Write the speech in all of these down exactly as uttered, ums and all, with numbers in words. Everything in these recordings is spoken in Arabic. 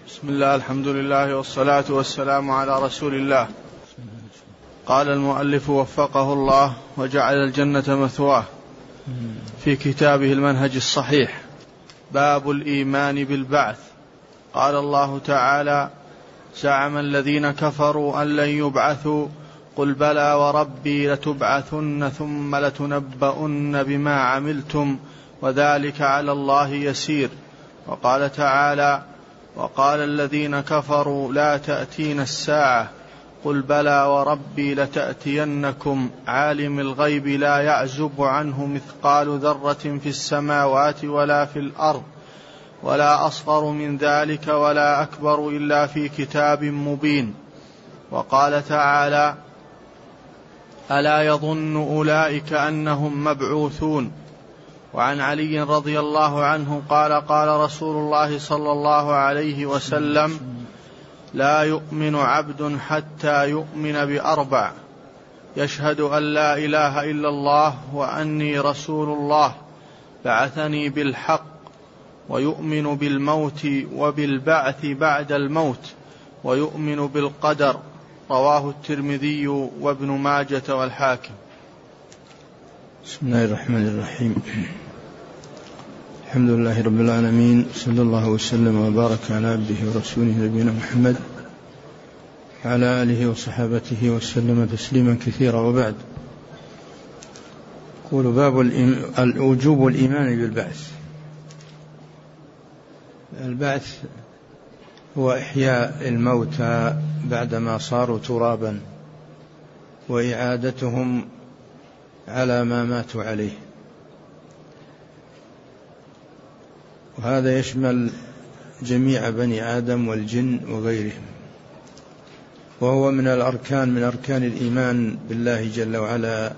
بسم الله، الحمد لله والصلاة والسلام على رسول الله. قال المؤلف وفقه الله وجعل الجنة مثواه في كتابه المنهج الصحيح: باب الإيمان بالبعث. قال الله تعالى: زعم الذين كفروا أن لن يبعثوا قل بلى وربي لتبعثن ثم لتنبؤن بما عملتم وذلك على الله يسير. وقال تعالى: وقال الذين كفروا لا تأتين الساعة قل بلى وربي لتأتينكم عالم الغيب لا يعزب عنه مثقال ذرة في السماوات ولا في الأرض ولا أصغر من ذلك ولا أكبر إلا في كتاب مبين. وقال تعالى: ألا يظن أولئك أنهم مبعوثون. وعن علي رضي الله عنه قال: قال رسول الله صلى الله عليه وسلم: لا يؤمن عبد حتى يؤمن بأربع: يشهد أن لا إله إلا الله وأني رسول الله بعثني بالحق، ويؤمن بالموت وبالبعث بعد الموت، ويؤمن بالقدر. رواه الترمذي وابن ماجة والحاكم. بسم الله الرحمن الرحيم. الحمد لله رب العالمين، صلى الله وسلم وبارك على عبده ورسوله نبينا محمد وعلى آله وصحابته وسلم تسليما كثيرا. وبعد، يقول: باب وجوب الإيمان بالبعث. البعث هو إحياء الموتى بعدما صاروا ترابا وإعادتهم على ما ماتوا عليه، وهذا يشمل جميع بني آدم والجن وغيرهم، وهو من الأركان من أركان الإيمان بالله جل وعلا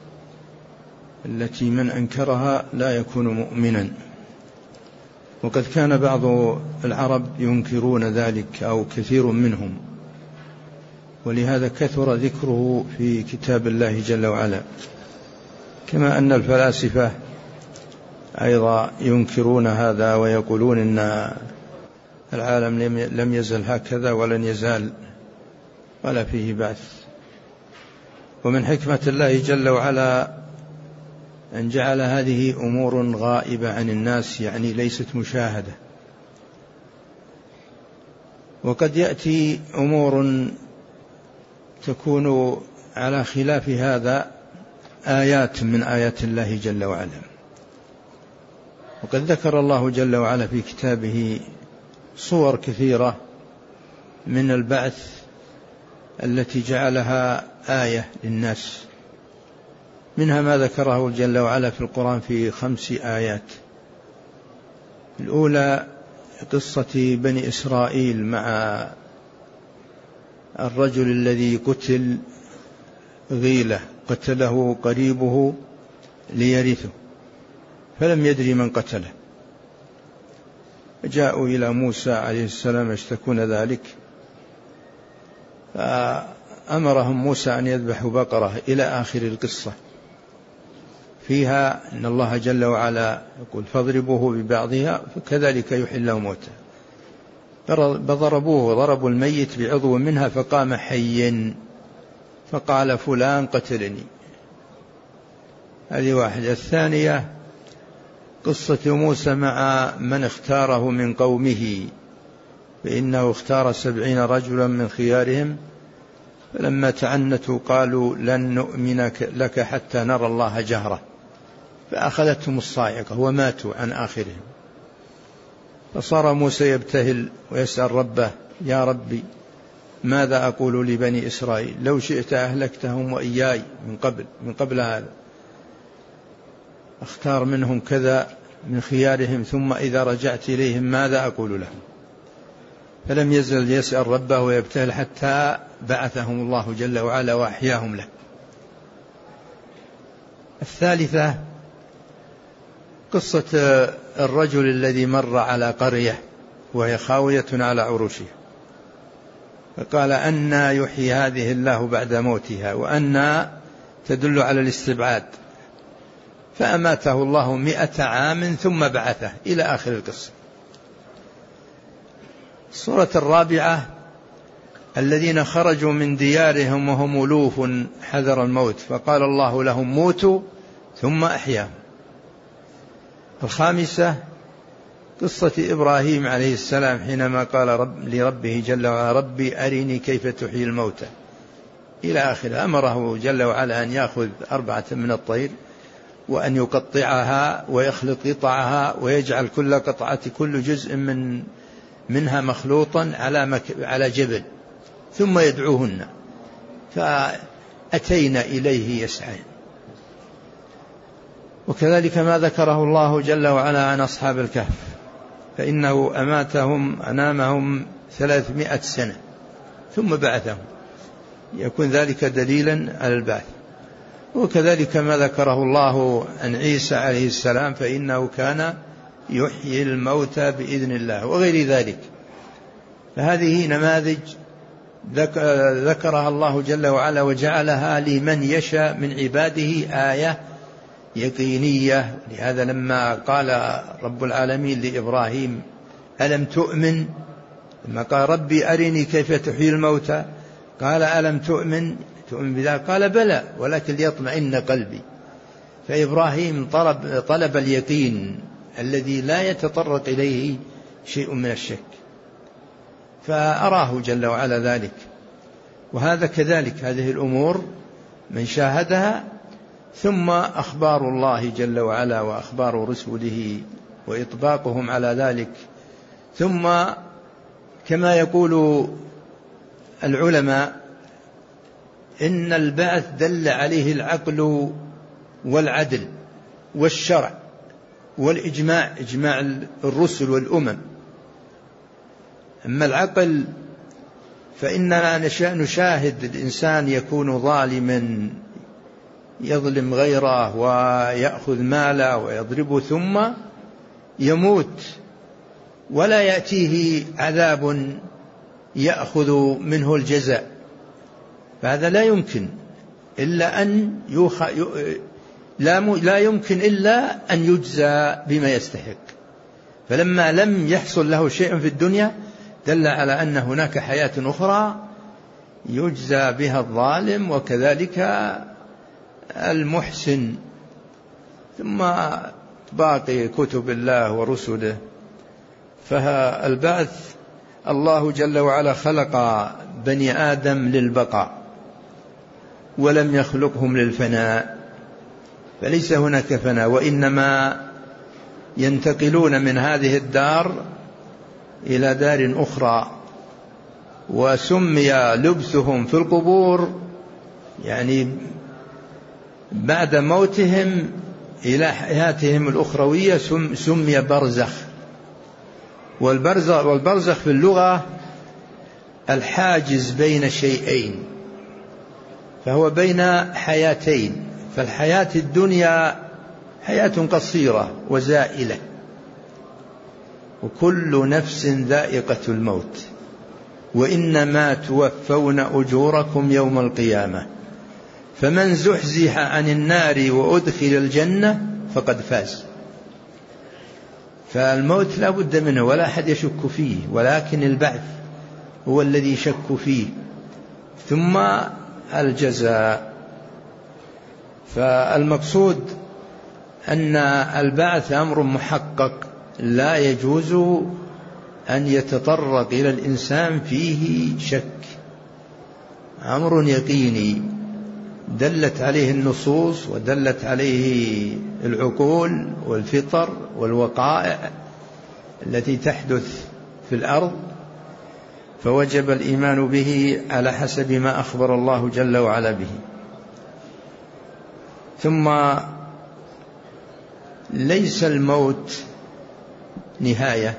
التي من أنكرها لا يكون مؤمنا. وقد كان بعض العرب ينكرون ذلك أو كثير منهم، ولهذا كثر ذكره في كتاب الله جل وعلا، كما أن الفلاسفة أيضا ينكرون هذا ويقولون إن العالم لم يزل هكذا ولن يزال ولا فيه بعث. ومن حكمة الله جل وعلا أن جعل هذه أمور غائبة عن الناس، يعني ليست مشاهدة. وقد يأتي أمور تكون على خلاف هذا، آيات من آيات الله جل وعلا. وقد ذكر الله جل وعلا في كتابه صور كثيرة من البعث التي جعلها آية للناس، منها ما ذكره جل وعلا في القرآن في خمس آيات. الأولى قصة بني إسرائيل مع الرجل الذي قتل غيلة، قتله قريبه ليرثه فلم يدري من قتله، جاءوا إلى موسى عليه السلام يشتكون ذلك، فأمرهم موسى أن يذبحوا بقرة إلى آخر القصة. فيها أن الله جل وعلا يقول: فاضربوه ببعضها فكذلك يحيي الله موتى. فضربوه وضربوا الميت بعضو منها فقام حيا فقال: فلان قتلني. هذه واحدة. الثانية قصة موسى مع من اختاره من قومه، فإنه اختار سبعين رجلا من خيارهم، فلما تعنتوا قالوا: لن نؤمن لك حتى نرى الله جهرة، فأخذتهم الصاعقة وماتوا عن آخرهم. فصار موسى يبتهل ويسأل ربه: يا ربي، ماذا أقول لبني إسرائيل؟ لو شئت أهلكتهم وإياي من قبل من قبل هذا، اختار منهم كذا من خيارهم، ثم إذا رجعت إليهم ماذا أقول لهم؟ فلم يزل يسأل ربه ويبتهل حتى بعثهم الله جل وعلا وأحياهم له. الثالثة قصة الرجل الذي مر على قرية وهي خاوية على عروشها، فقال: أنى يحيي هذه الله بعد موتها، وأنى تدل على الاستبعاد، فأماته الله مئة عام ثم بعثه إلى آخر القصة. السورة الرابعة: الذين خرجوا من ديارهم وهم ألوف حذر الموت فقال الله لهم موتوا ثم أحياهم. الخامسة: قصة إبراهيم عليه السلام حينما قال رب لربه جل وعلا: ربي أرني كيف تحيي الموتى، إلى آخره. أمره جل وعلا أن يأخذ أربعة من الطير وأن يقطعها ويخلط قطعها ويجعل كل قطعة كل جزء من منها مخلوطا على مك على جبل ثم يدعوهن، فأتينا إليه يسعين. وكذلك ما ذكره الله جل وعلا عن أصحاب الكهف، فإنه أماتهم أنامهم ثلاثمائة سنة ثم بعثهم، يكون ذلك دليلا على البعث. وكذلك ما ذكره الله عن عيسى عليه السلام، فإنه كان يحيي الموتى بإذن الله وغير ذلك. فهذه نماذج ذكرها الله جل وعلا وجعلها لمن يشاء من عباده آية يقينية. لهذا لما قال رب العالمين لإبراهيم: ألم تؤمن؟ لما قال: ربي أرني كيف تحيي الموتى، قال: ألم تؤمن؟ تؤمن بذلك؟ قال: بلى ولكن ليطمئن قلبي. فإبراهيم طلب, طلب اليقين الذي لا يتطرق إليه شيء من الشك، فأراه جل وعلا ذلك. وهذا كذلك، هذه الأمور من شاهدها، ثم أخبار الله جل وعلا وأخبار رسله وإطباقهم على ذلك. ثم كما يقول العلماء إن البعث دل عليه العقل والعدل والشرع والإجماع، إجماع الرسل والأمم. أما العقل فإننا نشاهد الإنسان يكون ظالما يظلم غيره ويأخذ ماله ويضربه ثم يموت ولا يأتيه عذاب يأخذ منه الجزاء، فهذا لا يمكن إلا أن يخ... لا, م... لا يمكن إلا أن يجزى بما يستحق. فلما لم يحصل له شيء في الدنيا دل على أن هناك حياة أخرى يجزى بها الظالم وكذلك المحسن. ثم باقي كتب الله ورسله. فالبعث الله جل وعلا خلق بني آدم للبقاء ولم يخلقهم للفناء، فليس هناك فناء، وإنما ينتقلون من هذه الدار إلى دار أخرى. وسمي لبثهم في القبور يعني بعد موتهم إلى حياتهم الأخروية سمي برزخ. والبرزخ, والبرزخ في اللغة الحاجز بين شيئين، فهو بين حياتين. فالحياة الدنيا حياة قصيرة وزائلة، وكل نفس ذائقة الموت، وإنما توفون أجوركم يوم القيامة، فمن زحزح عن النار وأدخل الجنة فقد فاز. فالموت لا بد منه ولا أحد يشك فيه، ولكن البعث هو الذي يشك فيه، ثم الجزاء. فالمقصود أن البعث أمر محقق لا يجوز أن يتطرق إلى الإنسان فيه شك، أمر يقيني دلت عليه النصوص ودلت عليه العقول والفطر والوقائع التي تحدث في الأرض، فوجب الإيمان به على حسب ما أخبر الله جل وعلا به. ثم ليس الموت نهاية،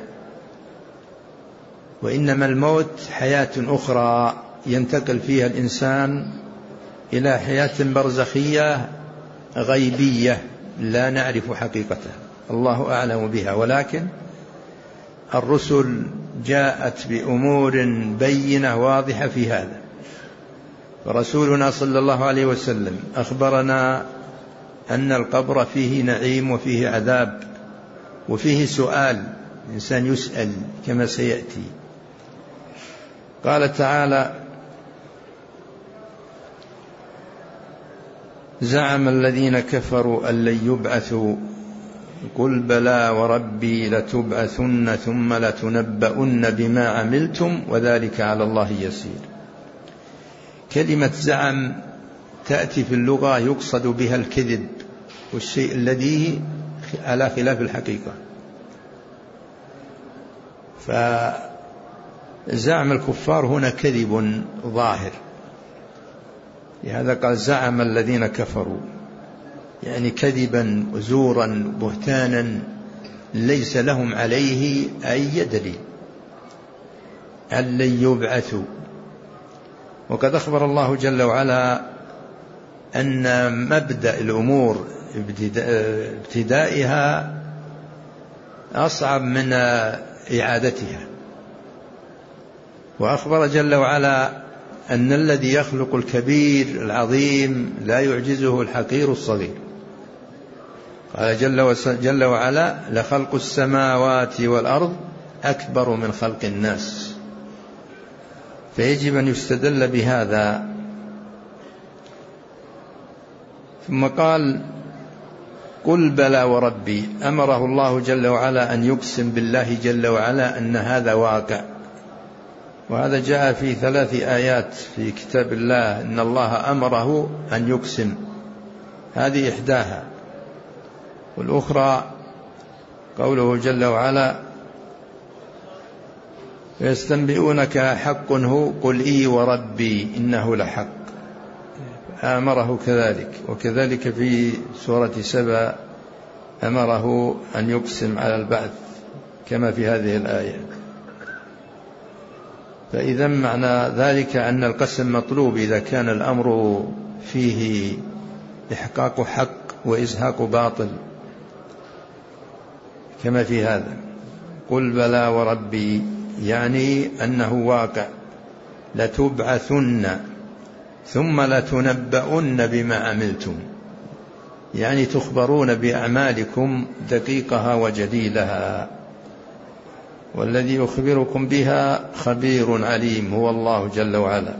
وإنما الموت حياة أخرى ينتقل فيها الإنسان إلى حياة برزخية غيبية لا نعرف حقيقتها، الله أعلم بها، ولكن الرسل جاءت بأمور بينة واضحة في هذا. فرسولنا صلى الله عليه وسلم أخبرنا أن القبر فيه نعيم وفيه عذاب وفيه سؤال، الإنسان يسأل كما سيأتي. قال تعالى: زعم الذين كفروا أن لن يبعثوا قل بلى وربي لتبعثن ثم لتنبؤن بما عملتم وذلك على الله يسير. كلمة زعم تأتي في اللغة يقصد بها الكذب والشيء الذي على خلاف الحقيقة. فزعم الكفار هنا كذب ظاهر، لهذا قال زعم الذين كفروا، يعني كذبا وزورا بهتانا ليس لهم عليه أي دليل أن لن يبعثوا. وقد أخبر الله جل وعلا أن مبدأ الأمور ابتدائها أصعب من إعادتها، وأخبر جل وعلا أن الذي يخلق الكبير العظيم لا يعجزه الحقير الصغير. قال جل, جل وعلا: لخلق السماوات والأرض أكبر من خلق الناس. فيجب أن يستدل بهذا. ثم قال: قل بلى وربي. أمره الله جل وعلا أن يقسم بالله جل وعلا أن هذا واقع، وهذا جاء في ثلاث آيات في كتاب الله أن الله أمره أن يقسم، هذه إحداها. والأخرى قوله جل وعلا: يستنبئونك حق هو قل إي وربي إنه لحق. أمره كذلك. وكذلك في سورة سبأ أمره أن يقسم على البعث كما في هذه الآية. فإذا معنى ذلك أن القسم مطلوب إذا كان الأمر فيه إحقاق حق وإزهاق باطل كما في هذا. قل بلى وربي يعني أنه واقع، لتبعثن ثم لتنبؤن بما عملتم، يعني تخبرون بأعمالكم دقيقها وجليلها، والذي يخبركم بها خبير عليم هو الله جل وعلا.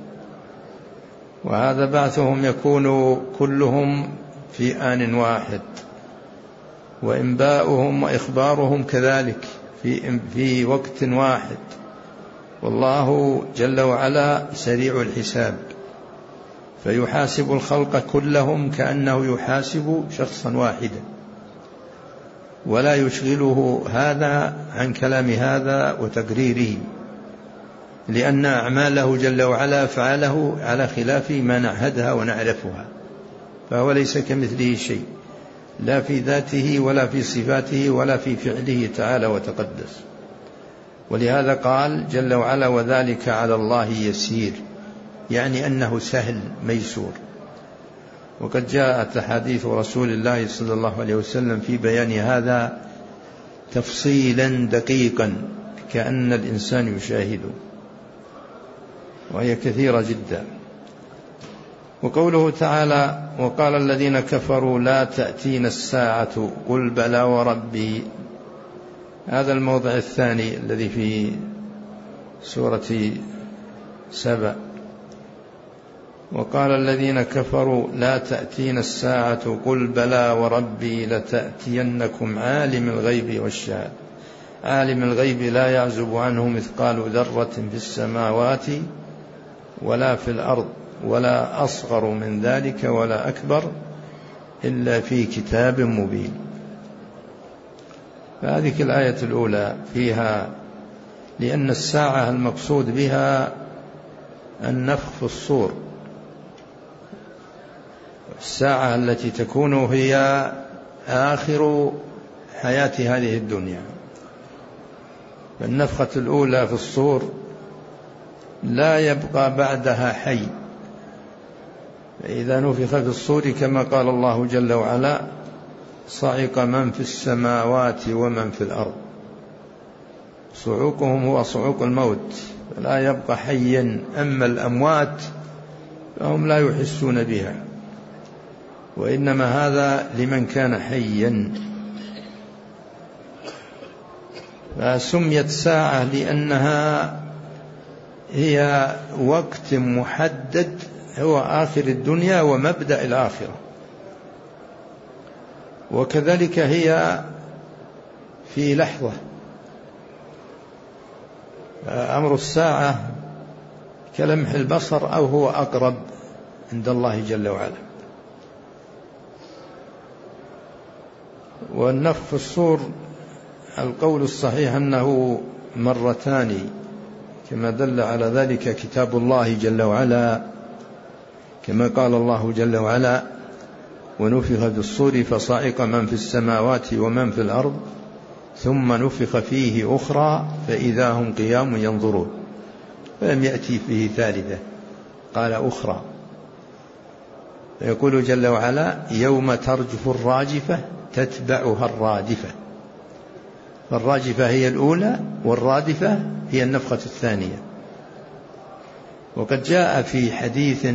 وهذا بعثهم يكون كلهم في آن واحد، وإنباؤهم وإخبارهم كذلك في, في وقت واحد. والله جل وعلا سريع الحساب، فيحاسب الخلق كلهم كأنه يحاسب شخصا واحدا، ولا يشغله هذا عن كلام هذا وتقريره، لأن أعماله جل وعلا فعله على خلاف ما نعهدها ونعرفها، فهو ليس كمثله شيء، لا في ذاته ولا في صفاته ولا في فعله تعالى وتقدس. ولهذا قال جل وعلا: وذلك على الله يسير، يعني أنه سهل ميسور. وقد جاءت أحاديث رسول الله صلى الله عليه وسلم في بيان هذا تفصيلا دقيقا كأن الإنسان يشاهده، وهي كثيرة جدا. وقوله تعالى: وقال الذين كفروا لا تأتين الساعة قل بلى وربي، هذا الموضع الثاني الذي في سورة سبأ. وقال الذين كفروا لا تأتين الساعة قل بلى وربي لتأتينكم عالم الغيب والشهادة. عالم الغيب لا يعزب عنه مثقال ذرة في السماوات ولا في الأرض ولا أصغر من ذلك ولا أكبر إلا في كتاب مبين. فهذه الآية الأولى فيها، لأن الساعة المقصود بها النفخ في الصور، الساعة التي تكون هي آخر حياة هذه الدنيا. فالنفخة الأولى في الصور لا يبقى بعدها حي، فإذا نفخ في الصور كما قال الله جل وعلا: صعق من في السماوات ومن في الأرض. صعوقهم هو صعوق الموت، فلا يبقى حيا. أما الأموات فهم لا يحسون بها، وإنما هذا لمن كان حيا. فسميت ساعة لأنها هي وقت محدد هو آخر الدنيا ومبدأ الآخرة، وكذلك هي في لحظة. أمر الساعة كلمح البصر أو هو أقرب عند الله جل وعلا. والنفخ في الصور القول الصحيح أنه مرتان، كما دل على ذلك كتاب الله جل وعلا، كما قال الله جل وعلا: ونفخ في الصور فصعق من في السماوات ومن في الأرض ثم نفخ فيه أخرى فإذا هم قيام ينظرون. فلم يأتي فيه ثالثة، قال أخرى. فيقول جل وعلا: يوم ترجف الراجفة تتبعها الرادفة. فالراجفة هي الأولى والرادفة هي النفخة الثانية. وقد جاء في حديث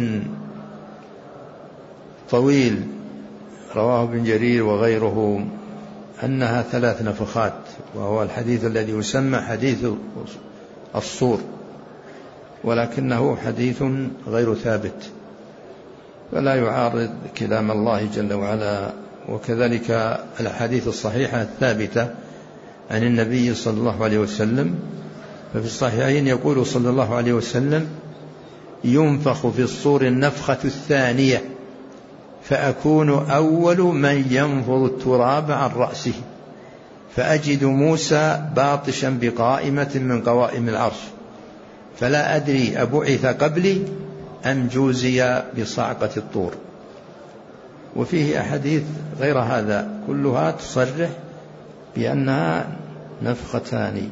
طويل رواه ابن جرير وغيره أنها ثلاث نفخات، وهو الحديث الذي يسمى حديث الصور، ولكنه حديث غير ثابت فلا يعارض كلام الله جل وعلا. وكذلك الحديث الصحيحة الثابتة عن النبي صلى الله عليه وسلم، ففي الصحيحين يقول صلى الله عليه وسلم: ينفخ في الصور النفخة الثانية فأكون أول من ينفض التراب عن رأسه فأجد موسى باطشا بقائمة من قوائم العرش فلا أدري أبعث قبلي أم جوزي بصعقة الطور. وفيه أحاديث غير هذا كلها تصرح بأنها نفختان.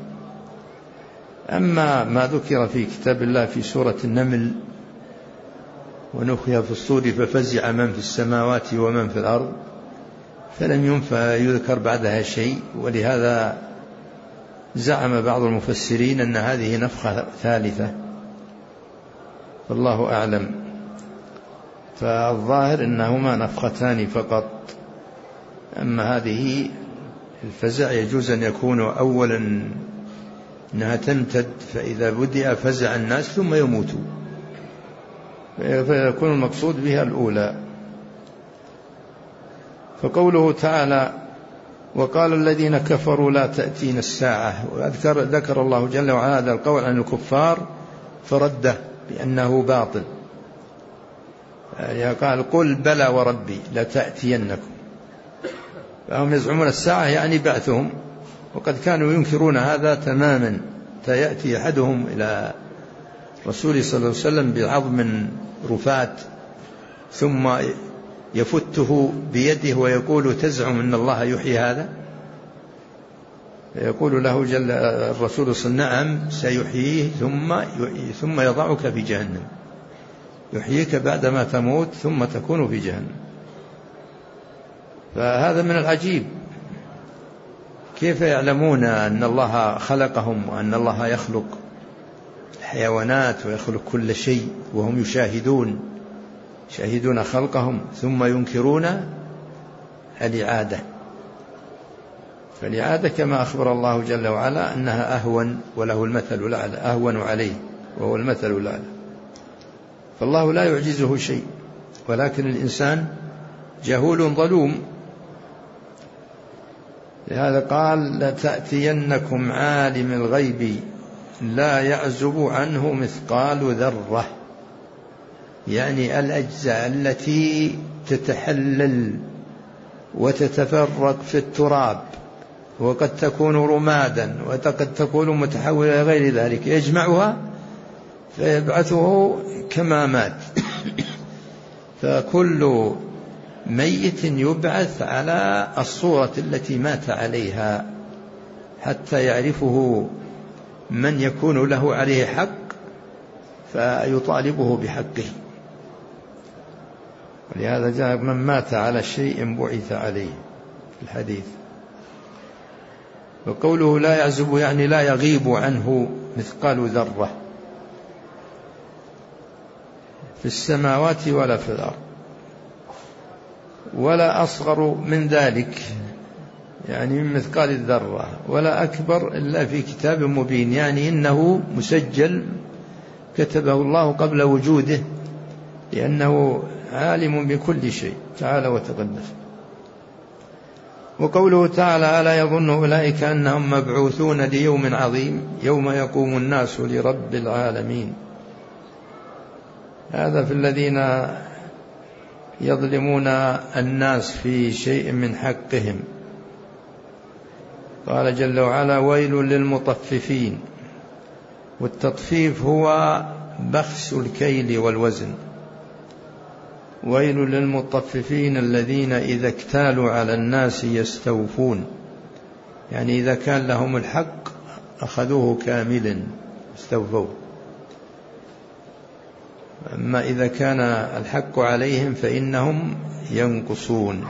أما ما ذكر في كتاب الله في سورة النمل: ونفخ في الصور ففزع من في السماوات ومن في الأرض، فلم يذكر بعدها شيء، ولهذا زعم بعض المفسرين أن هذه نفخة ثالثة، فالله أعلم. فالظاهر أنهما نفختان فقط. أما هذه الفزع يجوز أن يكون أولا أنها تمتد، فإذا بدأ فزع الناس ثم يموتوا، فيكون المقصود بها الأولى. فقوله تعالى: وقال الذين كفروا لا تأتينا الساعة، وذكر ذكر الله جل وعلا هذا القول عن الكفار فرده بأنه باطل، يعني قال: قل بلى وربي لتأتينكم. فهم يزعمون الساعة يعني بعثهم، وقد كانوا ينكرون هذا تماما. فيأتي أحدهم إلى رسول صلى الله عليه وسلم بعظم رفات ثم يفته بيده ويقول: تزعم أن الله يحيي هذا؟ يقول له جل الرسول صلى الله عليه وسلم: نعم سيحييه ثم ثم يضعك في جهنم، يحييك بعدما تموت ثم تكون في جهنم. فهذا من العجيب، كيف يعلمون أن الله خلقهم وأن الله يخلق الحيوانات ويخلق كل شيء وهم يشاهدون يشاهدون خلقهم ثم ينكرون الإعادة؟ فالإعادة كما أخبر الله جل وعلا أنها أهون وله المثل الأعلى، أهون عليه وهو المثل الأعلى. فالله لا يعجزه شيء، ولكن الإنسان جهول ظلوم. لهذا قال: لتأتينكم عالم الغيب لا يعزب عنه مثقال ذرة، يعني الأجزاء التي تتحلل وتتفرق في التراب وقد تكون رمادا وقد تكون متحولة إلى غير ذلك، يجمعها فيبعثه كما مات. فكل ميت يبعث على الصورة التي مات عليها حتى يعرفه من يكون له عليه حق فيطالبه بحقه. ولهذا جاء: من مات على شيء بعث عليه في الحديث. وقوله لا يعزب يعني لا يغيب عنه مثقال ذرة في السماوات ولا في الأرض، ولا أصغر من ذلك يعني من مثقال الذرة، ولا أكبر إلا في كتاب مبين، يعني إنه مسجل كتبه الله قبل وجوده، لأنه عالم بكل شيء تعالى وتقدس. وقوله تعالى: ألا يظن أولئك أنهم مبعوثون ليوم عظيم يوم يقوم الناس لرب العالمين. هذا في الذين يظلمون الناس في شيء من حقهم. قال جل وعلا: ويل للمطففين. والتطفيف هو بخس الكيل والوزن. ويل للمطففين الذين إذا اكتالوا على الناس يستوفون، يعني إذا كان لهم الحق أخذوه كاملا استوفوه، أما إذا كان الحق عليهم فإنهم ينقصون.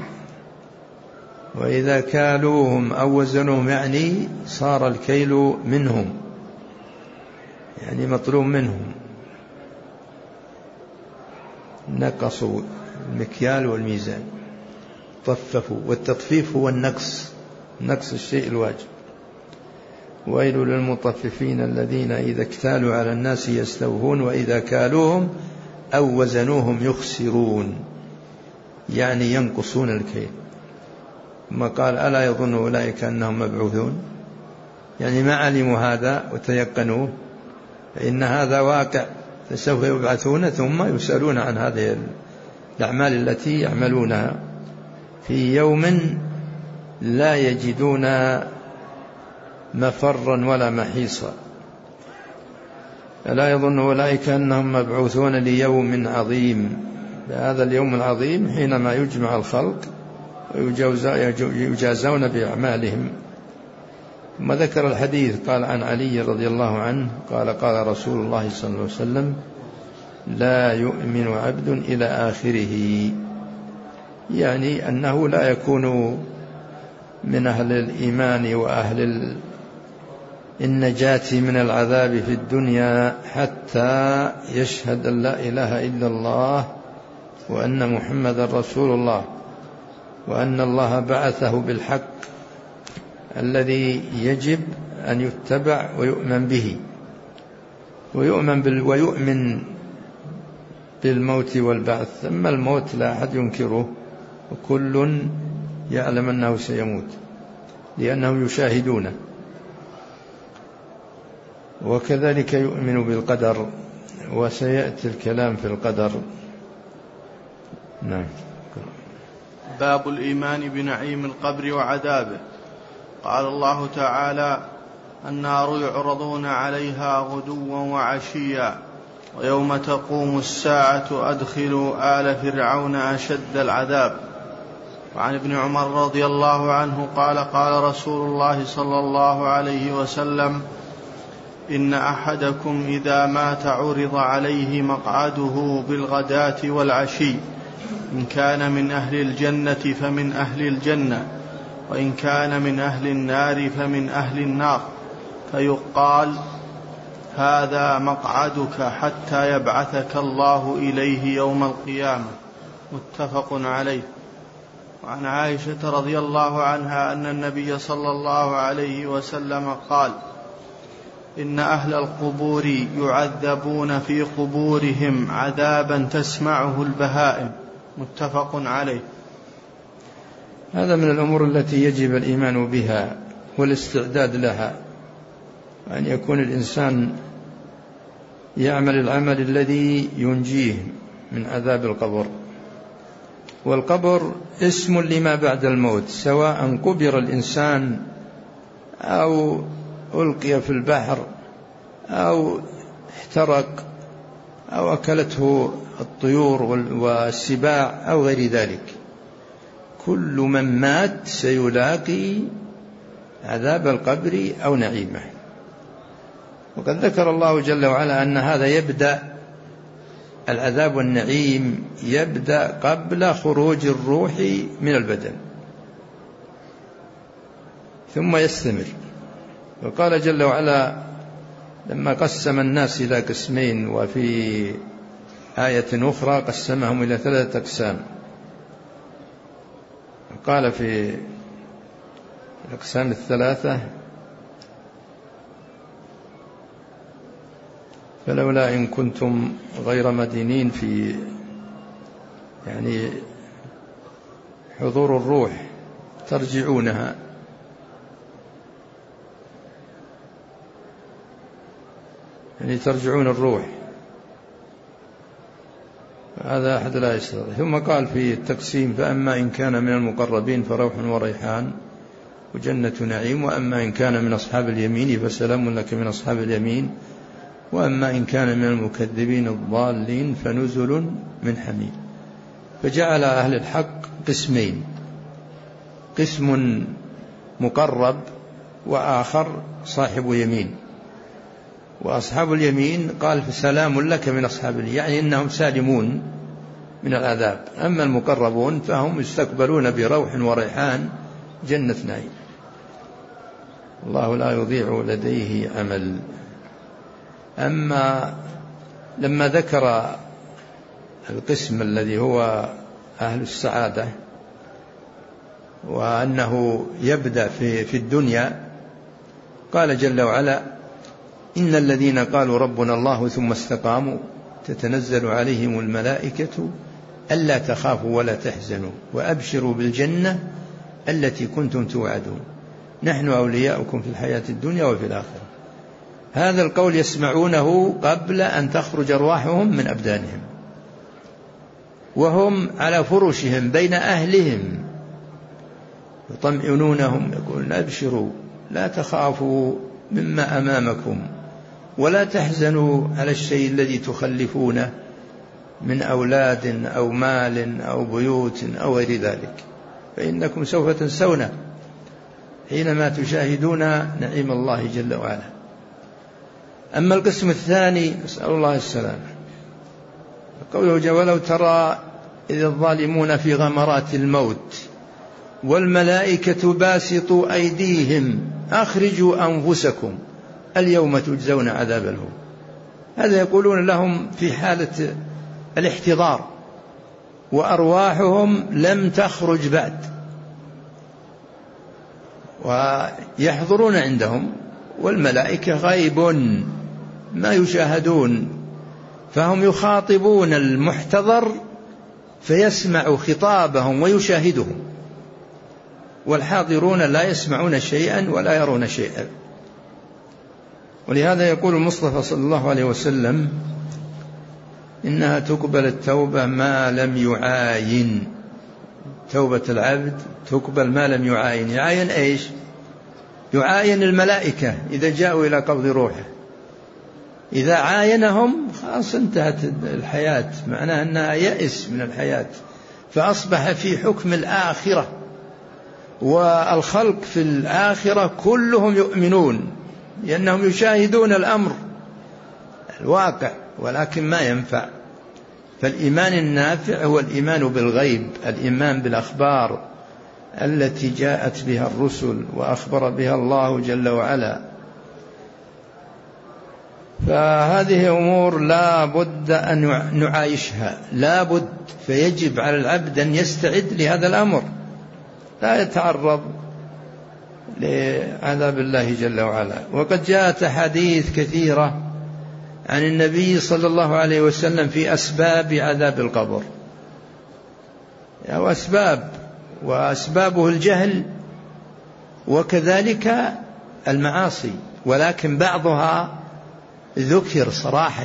وإذا كالوهم أو وزنوهم يعني صار الكيل منهم، يعني مطلوب منهم، نقصوا المكيال والميزان، طففوا. والتطفيف هو النقص، نقص الشيء الواجب. ويل للمطففين الذين إذا اكتالوا على الناس يستوفون وإذا كالوهم أو وزنوهم يخسرون، يعني ينقصون الكيل. ثم قال: ألا يظن أولئك أنهم مبعوثون، يعني ما علموا هذا وتيقنوه، فإن هذا واقع، فسوف يبعثون ثم يسألون عن هذه الأعمال التي يعملونها في يوم لا يجدون مفرا ولا محيصا. ألا يظن أولئك أنهم مبعوثون ليوم عظيم. هذا اليوم العظيم حينما يجمع الخلق ويجازون بأعمالهم. ثم ذكر الحديث، قال عن علي رضي الله عنه قال: قال رسول الله صلى الله عليه وسلم: لا يؤمن عبد إلى آخره، يعني أنه لا يكون من أهل الإيمان وأهل النجاة من العذاب في الدنيا حتى يشهد أن لا إله إلا الله وأن محمد رسول الله، وأن الله بعثه بالحق الذي يجب أن يتبع ويؤمن به، ويؤمن, بال ويؤمن بالموت والبعث. أما الموت لا أحد ينكره، وكل يعلم أنه سيموت لأنهم يشاهدونه. وكذلك يؤمن بالقدر، وسيأتي الكلام في القدر. نعم. باب الإيمان بنعيم القبر وعذابه. قال الله تعالى: النار يعرضون عليها غدوا وعشيا ويوم تقوم الساعة أدخلوا آل فرعون أشد العذاب. وعن ابن عمر رضي الله عنه قال: قال رسول الله صلى الله عليه وسلم: إن أحدكم إذا مات عرض عليه مقعده بالغداة والعشي، إن كان من أهل الجنة فمن أهل الجنة، وإن كان من أهل النار فمن أهل النار، فيقال: هذا مقعدك حتى يبعثك الله إليه يوم القيامة. متفق عليه. وعن عائشة رضي الله عنها أن النبي صلى الله عليه وسلم قال: إن أهل القبور يعذبون في قبورهم عذابا تسمعه البهائم. متفق عليه. هذا من الأمور التي يجب الإيمان بها والاستعداد لها، أن يكون الإنسان يعمل العمل الذي ينجيه من عذاب القبر. والقبر اسم لما بعد الموت، سواء قبر الإنسان أو ألقي في البحر أو احترق أو أكلته الطيور والسباع أو غير ذلك، كل من مات سيلاقي عذاب القبر أو نعيمه. وقد ذكر الله جل وعلا أن هذا يبدأ، العذاب والنعيم يبدأ قبل خروج الروح من البدن ثم يستمر. وقال جل وعلا لما قسم الناس إلى قسمين، وفي آية أخرى قسمهم إلى ثلاثة أقسام، قال في الأقسام الثلاثة: فلولا إن كنتم غير مدينين في يعني حضور الروح ترجعونها. يعني ترجعون الروح، هذا أحد لا يستطيع. ثم قال في التقسيم: فأما إن كان من المقربين فروح وريحان وجنة نعيم، وأما إن كان من أصحاب اليمين فسلام لك من أصحاب اليمين، وأما إن كان من المكذبين الضالين فنزل من حميم. فجعل أهل الحق قسمين: قسم مقرب وآخر صاحب يمين. وأصحاب اليمين قال فسلام لك من أصحاب اليمين، يعني إنهم سالمون من العذاب. أما المقربون فهم يستقبلون بروح وريحان جنة نعيم. الله لا يضيع لديه عمل. أما لما ذكر القسم الذي هو أهل السعادة وأنه يبدأ في, في الدنيا، قال جل وعلا: إن الذين قالوا ربنا الله ثم استقاموا تتنزل عليهم الملائكة ألا تخافوا ولا تحزنوا وأبشروا بالجنة التي كنتم توعدون نحن أولياؤكم في الحياة الدنيا وفي الآخرة. هذا القول يسمعونه قبل أن تخرج أرواحهم من أبدانهم، وهم على فرشهم بين أهلهم يطمئنونهم، يقولون: أبشروا لا تخافوا مما أمامكم ولا تحزنوا على الشيء الذي تخلفونه من أولاد أو مال أو بيوت أو غير ذلك، فإنكم سوف تنسون حينما تشاهدون نعيم الله جل وعلا. أما القسم الثاني نسأل الله السلامة، قوله: ولو ترى إذ الظالمون في غمرات الموت والملائكة باسطوا أيديهم أخرجوا أنفسكم اليوم تجزون عذاب الهون. هذا يقولون لهم في حالة الاحتضار وأرواحهم لم تخرج بعد، ويحضرون عندهم والملائكة غيب ما يشاهدون، فهم يخاطبون المحتضر فيسمع خطابهم ويشاهدهم، والحاضرون لا يسمعون شيئا ولا يرون شيئا. ولهذا يقول المصطفى صلى الله عليه وسلم: إنها تقبل التوبة ما لم يعاين. توبة العبد تقبل ما لم يعاين. يعاين إيش؟ يعاين الملائكة إذا جاءوا إلى قبض روحه، إذا عاينهم خلاص انتهت الحياة، معناها أنها يأس من الحياة، فأصبح في حكم الآخرة، والخلق في الآخرة كلهم يؤمنون لأنهم يشاهدون الأمر الواقع، ولكن ما ينفع. فالإيمان النافع هو الإيمان بالغيب، الإيمان بالأخبار التي جاءت بها الرسل وأخبر بها الله جل وعلا. فهذه أمور لا بد أن نعايشها، لا بد، فيجب على العبد أن يستعد لهذا الأمر، لا يتعرض لعذاب الله جل وعلا. وقد جاءت أحاديث كثيرة عن النبي صلى الله عليه وسلم في أسباب عذاب القبر، وأسباب وأسبابه الجهل وكذلك المعاصي، ولكن بعضها ذكر صراحة.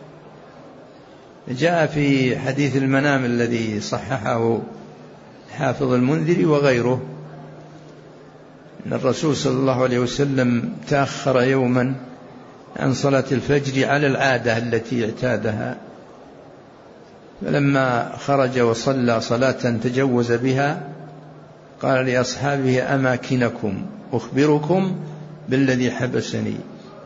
جاء في حديث المنام الذي صححه حافظ المنذري وغيره أن الرسول صلى الله عليه وسلم تأخر يوما عن صلاة الفجر على العادة التي اعتادها، فلما خرج وصلى صلاة تجوز بها قال لأصحابه: أماكنكم أخبركم بالذي حبسني.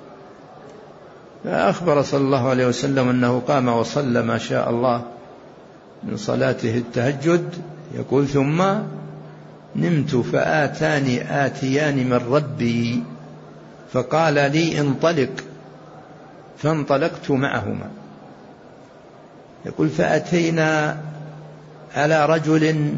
فأخبر صلى الله عليه وسلم أنه قام وصلى ما شاء الله من صلاته التهجد، يقول: ثم نمت فآتاني آتيان من ربي فقال لي انطلق، فانطلقت معهما. يقول: فأتينا على رجل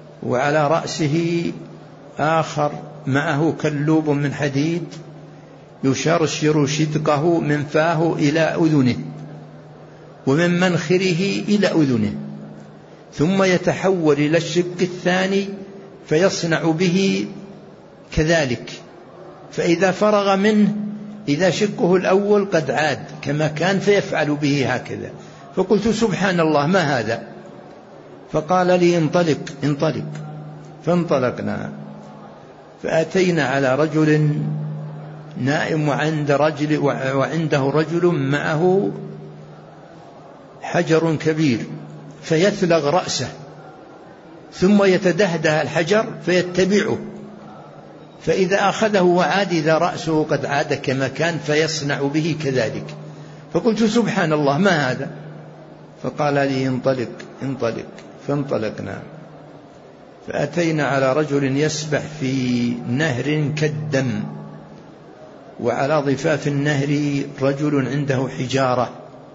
وعلى رأسه آخر معه كلوب من حديد يشرشر شدقه من فاه إلى أذنه ومن منخره إلى أذنه، ثم يتحول إلى الشق الثاني فيصنع به كذلك، فإذا فرغ منه إذا شقه الأول قد عاد كما كان فيفعل به هكذا. فقلت سبحان الله ما هذا؟ فقال لي انطلق انطلق. فانطلقنا فأتينا على رجل نائم وعند رجل وعنده رجل معه حجر كبير فيثلغ رأسه ثم يتدهده الحجر فيتبعه، فإذا أخذه وعاد إذا رأسه قد عاد كما كان فيصنع به كذلك. فقلت سبحان الله ما هذا؟ فقال لي انطلق انطلق. فانطلقنا فأتينا على رجل يسبح في نهر كالدم، وعلى ضفاف النهر رجل عنده حجارة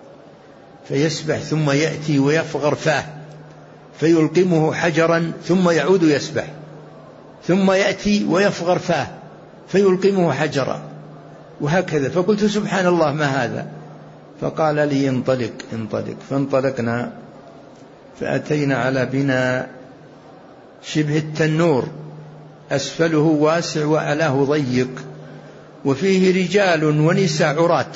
فيسبح ثم يأتي ويفغر فاه فيلقمه حجرا ثم يعود يسبح، ثم يأتي ويفغر فاه فيلقمه حجرا، وهكذا. فقلت سبحان الله ما هذا؟ فقال لي انطلق انطلق. فانطلقنا فأتينا على بناء شبه التنور، أسفله واسع وأعلاه ضيق، وفيه رجال ونساء عرات،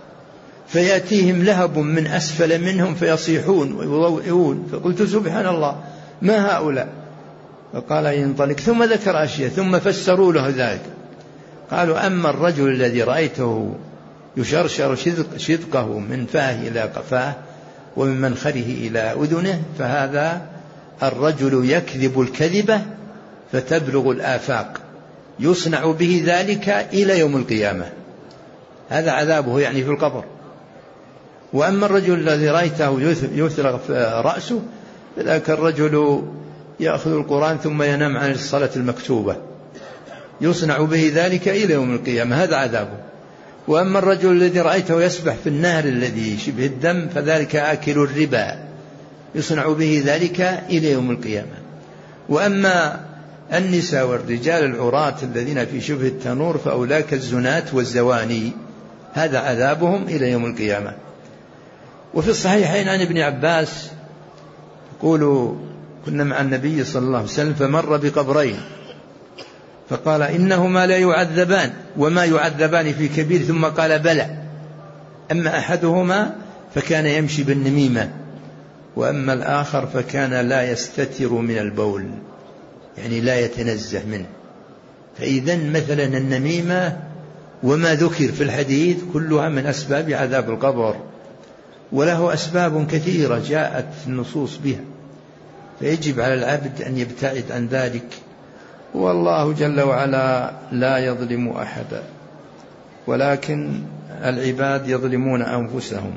فيأتيهم لهب من أسفل منهم فيصيحون ويضوئون. فقلت سبحان الله ما هؤلاء؟ فقال ينطلق. ثم ذكر أشياء ثم فسروا له ذلك، قالوا أما الرجل الذي رأيته يشرشر شدقه من فاه إلى قفاه ومن منخره إلى أذنه فهذا الرجل يكذب الكذبة فتبلغ الآفاق، يصنع به ذلك إلى يوم القيامة، هذا عذابه يعني في القبر. وأما الرجل الذي رأيته يثلغ رأسه فذاك الرجل يأخذ القرآن ثم ينام عن الصلاة المكتوبة، يصنع به ذلك إلى يوم القيامة، هذا عذابه. وأما الرجل الذي رأيته يسبح في النهر الذي شبه الدم فذلك آكل الربا، يصنع به ذلك إلى يوم القيامة. وأما النساء والرجال العراة الذين في شبه التنور فأولاك الزنات والزواني، هذا عذابهم إلى يوم القيامة. وفي الصحيحين عن ابن عباس يقول كنا مع النبي صلى الله عليه وسلم فمر بقبرين فقال إنهما لا يعذبان وما يعذبان في كبير، ثم قال بلى، أما أحدهما فكان يمشي بالنميمة وأما الآخر فكان لا يستتر من البول، يعني لا يتنزه منه. فإذن مثلا النميمة وما ذكر في الحديث كلها من أسباب عذاب القبر، وله أسباب كثيرة جاءت النصوص بها، فيجب على العبد أن يبتعد عن ذلك. والله جل وعلا لا يظلم أحدا ولكن العباد يظلمون أنفسهم.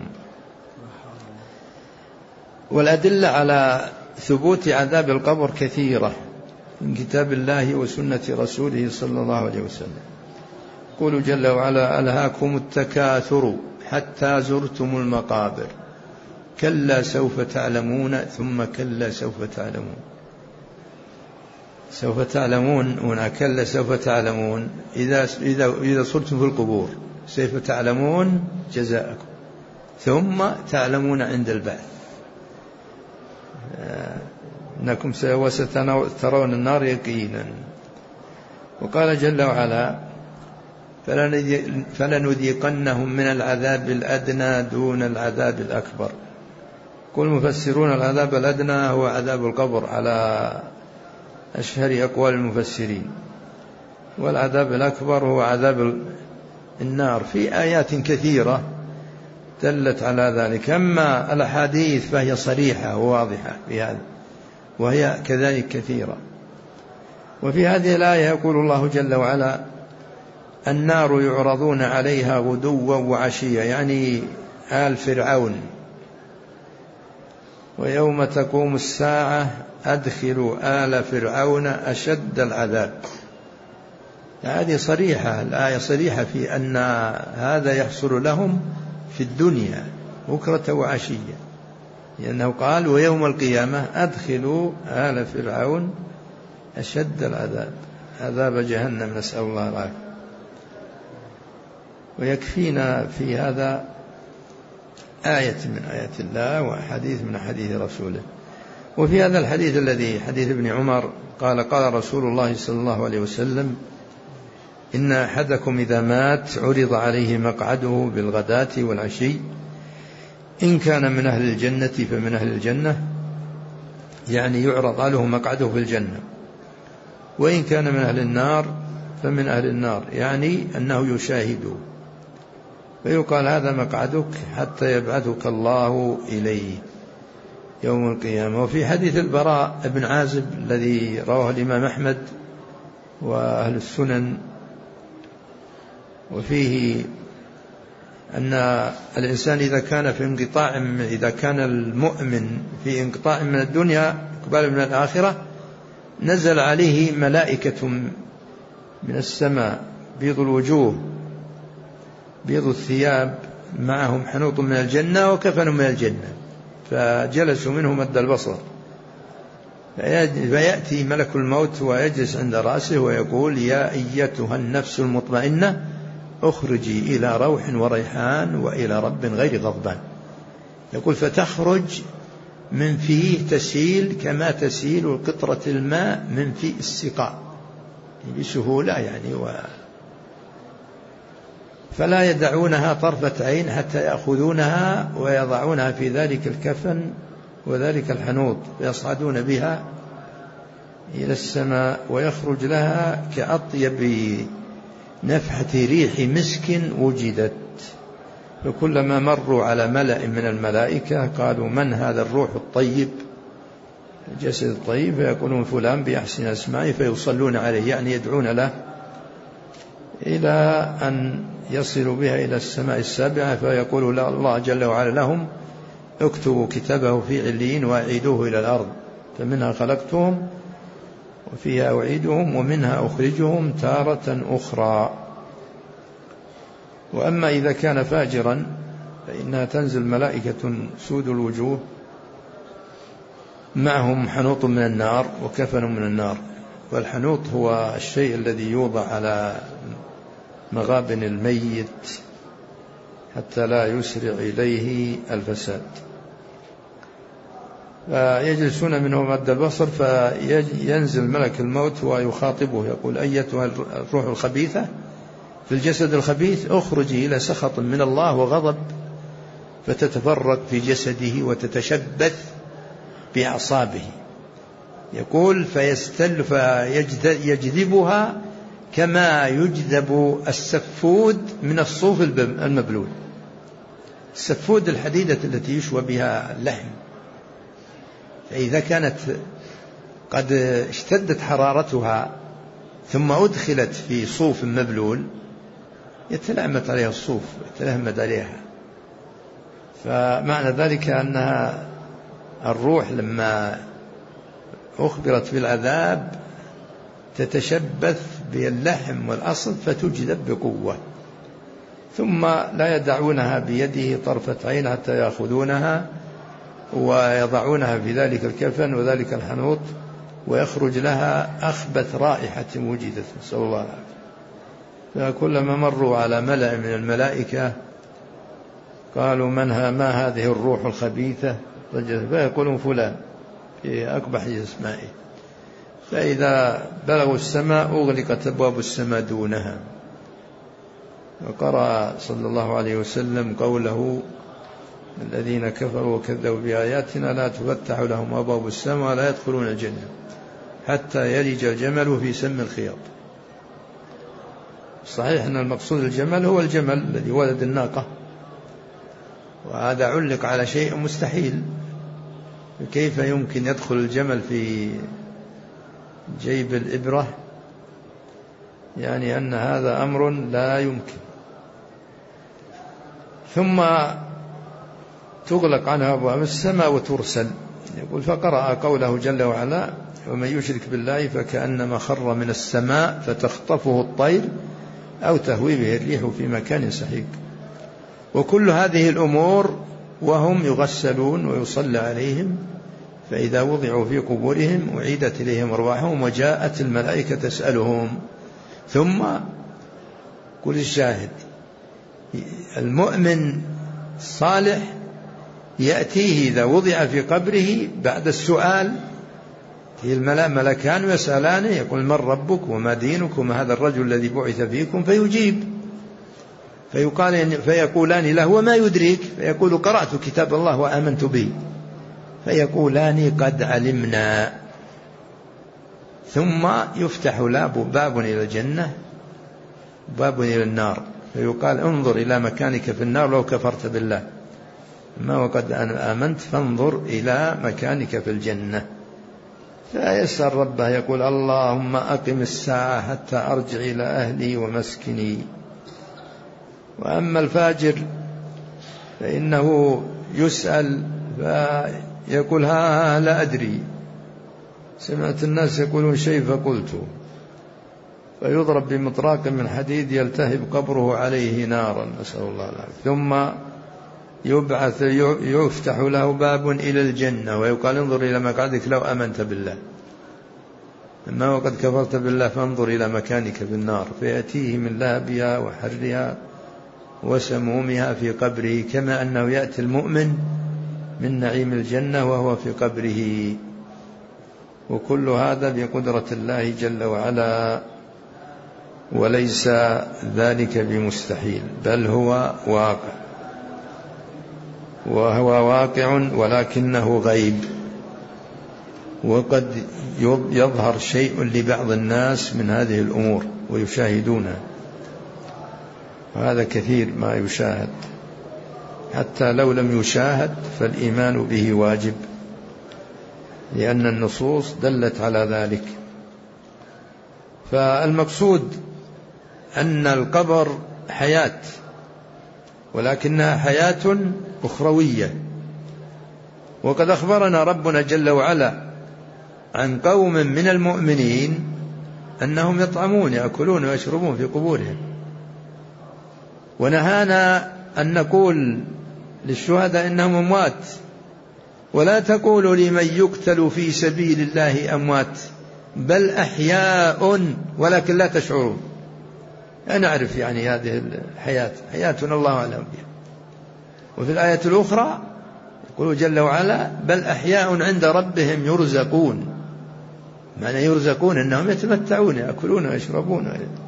والأدلة على ثبوت عذاب القبر كثيرة من كتاب الله وسنة رسوله صلى الله عليه وسلم. يقول جل وعلا ألهاكم التكاثر حتى زرتم المقابر كلا سوف تعلمون ثم كلا سوف تعلمون. سوف تعلمون هنا كلا سوف تعلمون، إذا, إذا, إذا صرتم في القبور سوف تعلمون جزاءكم ثم تعلمون عند البعث أنكم سترون النار يقينا. وقال جل وعلا فلنذيقنهم من العذاب الأدنى دون العذاب الأكبر. كل مفسرون العذاب الأدنى هو عذاب القبر على أشهر أقوال المفسرين، والعذاب الأكبر هو عذاب النار، في آيات كثيرة دلت على ذلك. أما الأحاديث فهي صريحة وواضحة في هذا، وهي كذلك كثيرة. وفي هذه الآية يقول الله جل وعلا النار يعرضون عليها غدوا وعشيا، يعني آل فرعون، ويوم تقوم الساعة أدخلوا آل فرعون أشد العذاب. هذه صريحة، الآية صريحة في أن هذا يحصل لهم في الدنيا بكرة وعشية، لأنه قال ويوم القيامة أدخلوا آل فرعون أشد العذاب، عذاب جهنم، نسأل الله العافية. ويكفينا في هذا آية من آيات الله وحديث من حديث رسوله. وفي هذا الحديث الذي حديث ابن عمر قال قال رسول الله صلى الله عليه وسلم: إن أحدكم إذا مات عرض عليه مقعده بالغداة والعشي، إن كان من أهل الجنة فمن أهل الجنة، يعني يعرض له مقعده في الجنة، وإن كان من أهل النار فمن أهل النار، يعني أنه يشاهده، ويقال هذا مقعدك حتى يبعثك الله إليه يوم القيامة. وفي حديث البراء بن عازب الذي رواه الإمام أحمد وأهل السنن، وفيه أن الإنسان إذا كان في انقطاع إذا كان المؤمن في انقطاع من الدنيا إقبال من الآخرة، نزل عليه ملائكة من السماء بيض الوجوه بيض الثياب، معهم حنوط من الجنة وكفن من الجنة، فجلسوا منه مد البصر، فيأتي ملك الموت ويجلس عند رأسه ويقول: يا أيتها النفس المطمئنة اخرجي إلى روح وريحان وإلى رب غير غضبان. يقول: فتخرج من فيه تسيل كما تسيل قطرة الماء من في السقاء، بسهولة يعني، و فلا يدعونها طرفة عين حتى يأخذونها ويضعونها في ذلك الكفن وذلك الحنوط، ويصعدون بها إلى السماء، ويخرج لها كأطيب نفحة ريح مسك وجدت. فكلما مروا على ملأ من الملائكة قالوا: من هذا الروح الطيب الجسد الطيب؟ فيقولون: فلان بأحسن أسمائه، فيصلون عليه، يعني يدعون له، إلى أن يصلوا بها إلى السماء السابعة، فيقول الله جل وعلا لهم: اكتبوا كتابه في عليين وأعيدوه إلى الأرض، فمنها خلقتهم وفيها أعيدهم ومنها أخرجهم تارة أخرى. وأما إذا كان فاجرا فإنها تنزل ملائكة سود الوجوه معهم حنوط من النار وكفن من النار. والحنوط هو الشيء الذي يوضع على مغابن الميت حتى لا يسرع إليه الفساد. فيجلسون منه مد البصر، فينزل ملك الموت ويخاطبه يقول: أيتها الروح الخبيثة في الجسد الخبيث اخرجي إلى سخط من الله وغضب، فتتفرق في جسده وتتشبث بأعصابه. يقول: فيستل فيجذبها كما يجذب السفود من الصوف المبلول. السفود الحديدة التي يشوى بها اللحم، فإذا كانت قد اشتدت حرارتها ثم أدخلت في صوف مبلول يتلامت عليها الصوف، يتلهمد عليها. فمعنى ذلك أنها الروح لما أخبرت بالعذاب تتشبث باللحم والأصل فتجذب بقوة، ثم لا يدعونها بيده طرفة عين حتى يأخذونها ويضعونها في ذلك الكفن وذلك الحنوط، ويخرج لها أخبث رائحة وجدت، نسأل الله العافية. فكلما مروا على ملأ من الملائكة قالوا: من ها ما هذه الروح الخبيثة؟ فيقولون: فلان، في أقبح أسمائه. فإذا بلغوا السماء أغلقت أبواب السماء دونها. وقرأ صلى الله عليه وسلم قوله: الذين كفروا وكذبوا بآياتنا لا تفتح لهم أبواب السماء ولا يدخلون الجنة حتى يلج الجمل في سم الخياط. صحيح أن المقصود الجمل هو الجمل الذي ولد الناقة، وهذا علق على شيء مستحيل. كيف يمكن يدخل الجمل في جيب الإبرة؟ يعني أن هذا أمر لا يمكن. ثم تغلق عنها أبواب السماء وترسل. يقول: فقرأ قوله جل وعلا: ومن يشرك بالله فكأنما خر من السماء فتخطفه الطير أو تهوي به الريح في مكان سحيق. وكل هذه الأمور وهم يغسلون ويصلى عليهم، فإذا وضعوا في قبورهم أعيدت إليهم أرواحهم وجاءت الملائكة تسألهم. ثم كل الشاهد المؤمن الصالح يأتيه إذا وضع في قبره بعد السؤال الملكان يسألانه، يقول من ربك وما دينك وما هذا الرجل الذي بعث فيكم، فيجيب فيقال فيقولان له وما يدريك، فيقول قرأت كتاب الله وآمنت به، فيقولان قد علمنا. ثم يفتح له باب إلى الجنة باب إلى النار، فيقال انظر إلى مكانك في النار لو كفرت بالله، ما وقد آمنت فانظر إلى مكانك في الجنة. فيسأل ربه يقول اللهم أقم الساعة حتى أرجع إلى أهلي ومسكني. وأما الفاجر فإنه يسأل فيقول ها لا أدري، سمعت الناس يقولون شيء فقلت، فيضرب بمطراق من حديد يلتهب قبره عليه نارا، نسأل الله العافية. ثم يبعث يفتح له باب إلى الجنة ويقال انظر إلى مقعدك لو آمنت بالله، أما وقد كفرت بالله فانظر إلى مكانك في النار، فيأتيه من لهبها وحرها وسمومها في قبره، كما أنه يأتي المؤمن من نعيم الجنة وهو في قبره. وكل هذا بقدرة الله جل وعلا، وليس ذلك بمستحيل، بل هو واقع، وهو واقع ولكنه غيب، وقد يظهر شيء لبعض الناس من هذه الأمور ويشاهدونها، وهذا كثير ما يشاهد، حتى لو لم يشاهد فالإيمان به واجب، لأن النصوص دلت على ذلك. فالمقصود أن القبر حياة، ولكنها حياة أخروية. وقد أخبرنا ربنا جل وعلا عن قوم من المؤمنين أنهم يطعمون يأكلون ويشربون في قبورهم، ونهانا أن نقول للشهداء إنهم أموات، ولا تقولوا لمن يقتل في سبيل الله أموات بل أحياء ولكن لا تشعرون. أنا أعرف يعني هذه الحياة حياتنا الله أعلم بها. وفي الآية الأخرى يقول جل وعلا بل أحياء عند ربهم يرزقون، معنى يرزقون أنهم يتمتعون يأكلون ويشربون.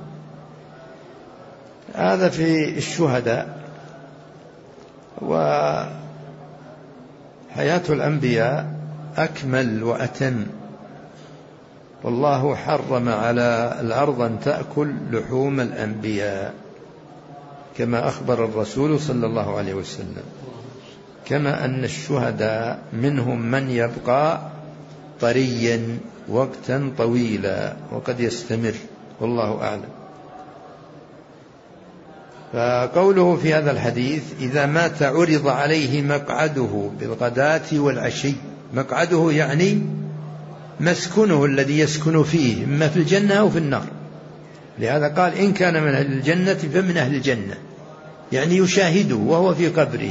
هذا في الشهداء. وحياة الأنبياء أكمل وأتم، والله حرم على الأرض أن تأكل لحوم الأنبياء، كما أخبر الرسول صلى الله عليه وسلم. كما أن الشهداء منهم من يبقى طريا وقتا طويلا وقد يستمر، والله أعلم. فقوله في هذا الحديث إذا مات عرض عليه مقعده بالغداة والعشي، مقعده يعني مسكنه الذي يسكن فيه، إما في الجنة أو في النار، لهذا قال إن كان من أهل الجنة فمن أهل الجنة، يعني يشاهده وهو في قبره،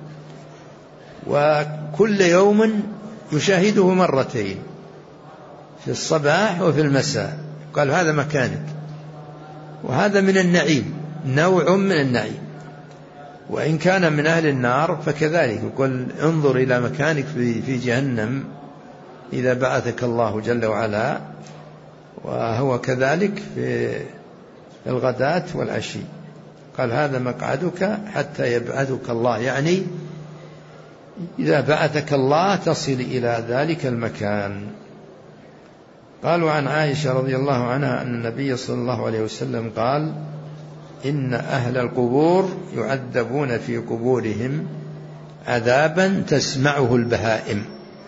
وكل يوم يشاهده مرتين، في الصباح وفي المساء، قال هذا مكانك. وهذا من النعيم، نوع من النعيم. وإن كان من أهل النار فكذلك، يقول انظر إلى مكانك في جهنم إذا بعثك الله جل وعلا، وهو كذلك في الغداة والعشي. قال هذا مقعدك حتى يبعثك الله، يعني إذا بعثك الله تصل إلى ذلك المكان. قالوا عن عائشة رضي الله عنها أن النبي صلى الله عليه وسلم قال إن أهل القبور يعذبون في قبورهم عذابا تسمعه البهائم.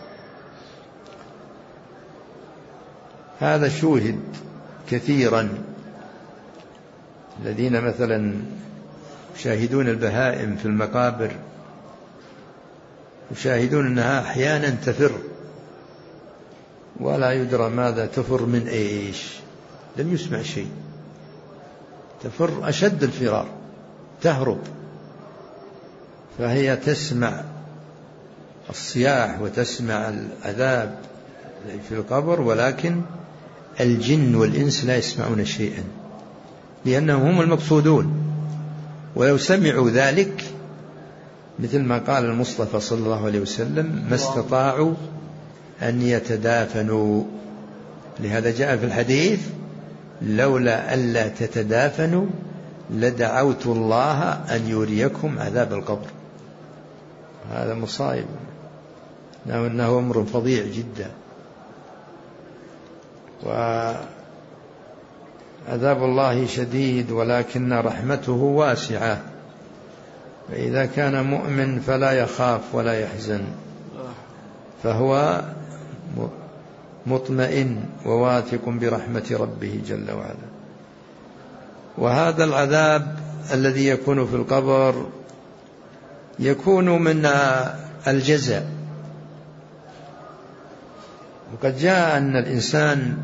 هذا شوهد كثيرا، الذين مثلا يشاهدون البهائم في المقابر يشاهدون أنها أحيانا تفر ولا يدرى ماذا تفر من إيش، لم يسمع شيء، تفر أشد الفرار، تهرب، فهي تسمع الصياح وتسمع العذاب في القبر، ولكن الجن والإنس لا يسمعون شيئا، لأنهم هم المقصودون، ولو سمعوا ذلك مثل ما قال المصطفى صلى الله عليه وسلم ما استطاعوا أن يتدافنوا. لهذا جاء في الحديث لولا ألا تتدافنوا لدعوت الله أن يريكم عذاب القبر. هذا مصائب، إنه أمر فظيع جدا. وعذاب الله شديد ولكن رحمته واسعة، فإذا كان مؤمن فلا يخاف ولا يحزن، فهو مطمئن وواثق برحمة ربه جل وعلا. وهذا العذاب الذي يكون في القبر يكون من الجزاء. وقد جاء أن الإنسان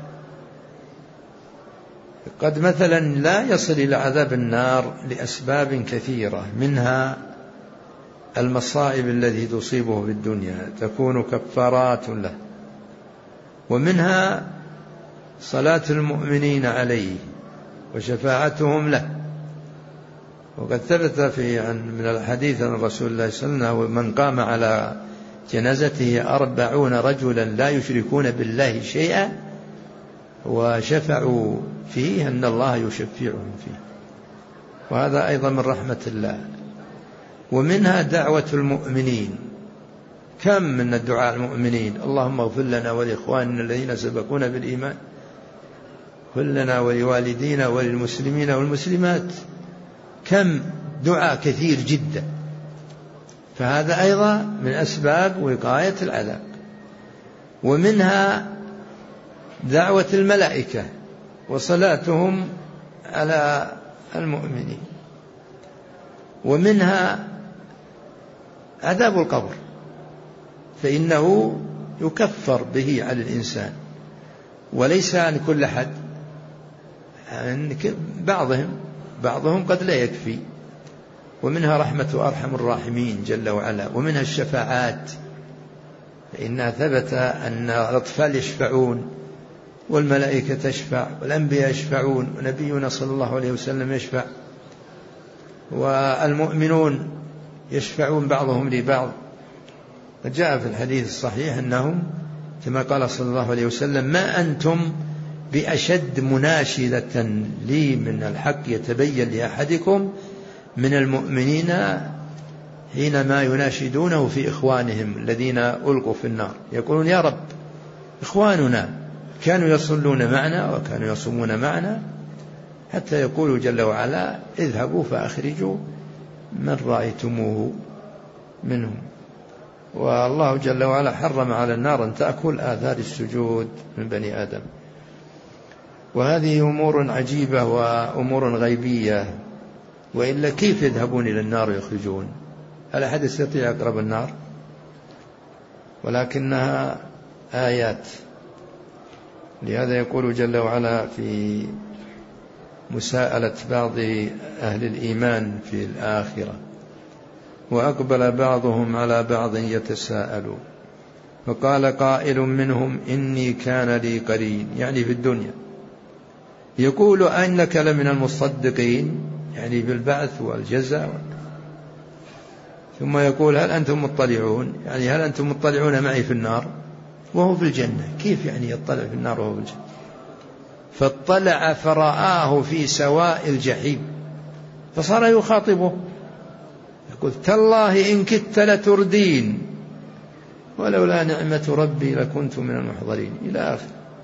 قد مثلا لا يصل إلى عذاب النار لأسباب كثيرة، منها المصائب التي تصيبه في الدنيا تكون كفارات له، ومنها صلاة المؤمنين عليه وشفاعتهم له. وقد ثبت في عن من الحديث عن رسول الله صلى الله عليه وسلم من قام على جنازته أربعون رجلا لا يشركون بالله شيئا وشفعوا فيه أن الله يشفعهم فيه، وهذا أيضا من رحمة الله. ومنها دعوة المؤمنين، كم من الدعاء المؤمنين اللهم اغفر لنا ولإخواننا الذين سبقونا بالإيمان، اغفر لنا ولوالدينا وللمسلمين والمسلمات، كم دعاء كثير جدا. فهذا أيضا من أسباب وقاية العذاب. ومنها دعوة الملائكة وصلاتهم على المؤمنين. ومنها عذاب القبر، فإنه يكفر به على الإنسان، وليس عن كل حد، عن بعضهم بعضهم قد لا يكفي. ومنها رحمة أرحم الراحمين جل وعلا. ومنها الشفاعات، فإنها ثبت أن الأطفال يشفعون والملائكة تشفع والأنبياء يشفعون ونبينا صلى الله عليه وسلم يشفع، والمؤمنون يشفعون بعضهم لبعض. جاء في الحديث الصحيح أنهم كما قال صلى الله عليه وسلم ما أنتم بأشد مناشدة لي من الحق يتبين لأحدكم من المؤمنين حينما يناشدونه في إخوانهم الذين ألقوا في النار، يقولون يا رب إخواننا كانوا يصلون معنا وكانوا يصومون معنا، حتى يقولوا جل وعلا اذهبوا فأخرجوا من رأيتموه منهم. والله جل وعلا حرم على النار أن تأكل آثار السجود من بني آدم. وهذه أمور عجيبة وأمور غيبية، وإلا كيف يذهبون إلى النار ويخرجون؟ هل أحد يستطيع أقرب النار؟ ولكنها آيات. لهذا يقول جل وعلا في مساءلة بعض أهل الإيمان في الآخرة وأقبل بعضهم على بعض يتساءلون فقال قائل منهم إني كان لي قرين، يعني في الدنيا، يقول أنك لمن المصدقين، يعني بالبعث والجزاء، ثم يقول هل أنتم مطلعون، يعني هل أنتم مطلعون معي في النار وهو في الجنة؟ كيف يعني يطلع في النار وهو في الجنة؟ فاطلع فرآه في سواء الجحيم، فصار يخاطبه يقول تالله إن كدت لتردين ولولا نعمة ربي لكنت من المحضرين إلى آخر.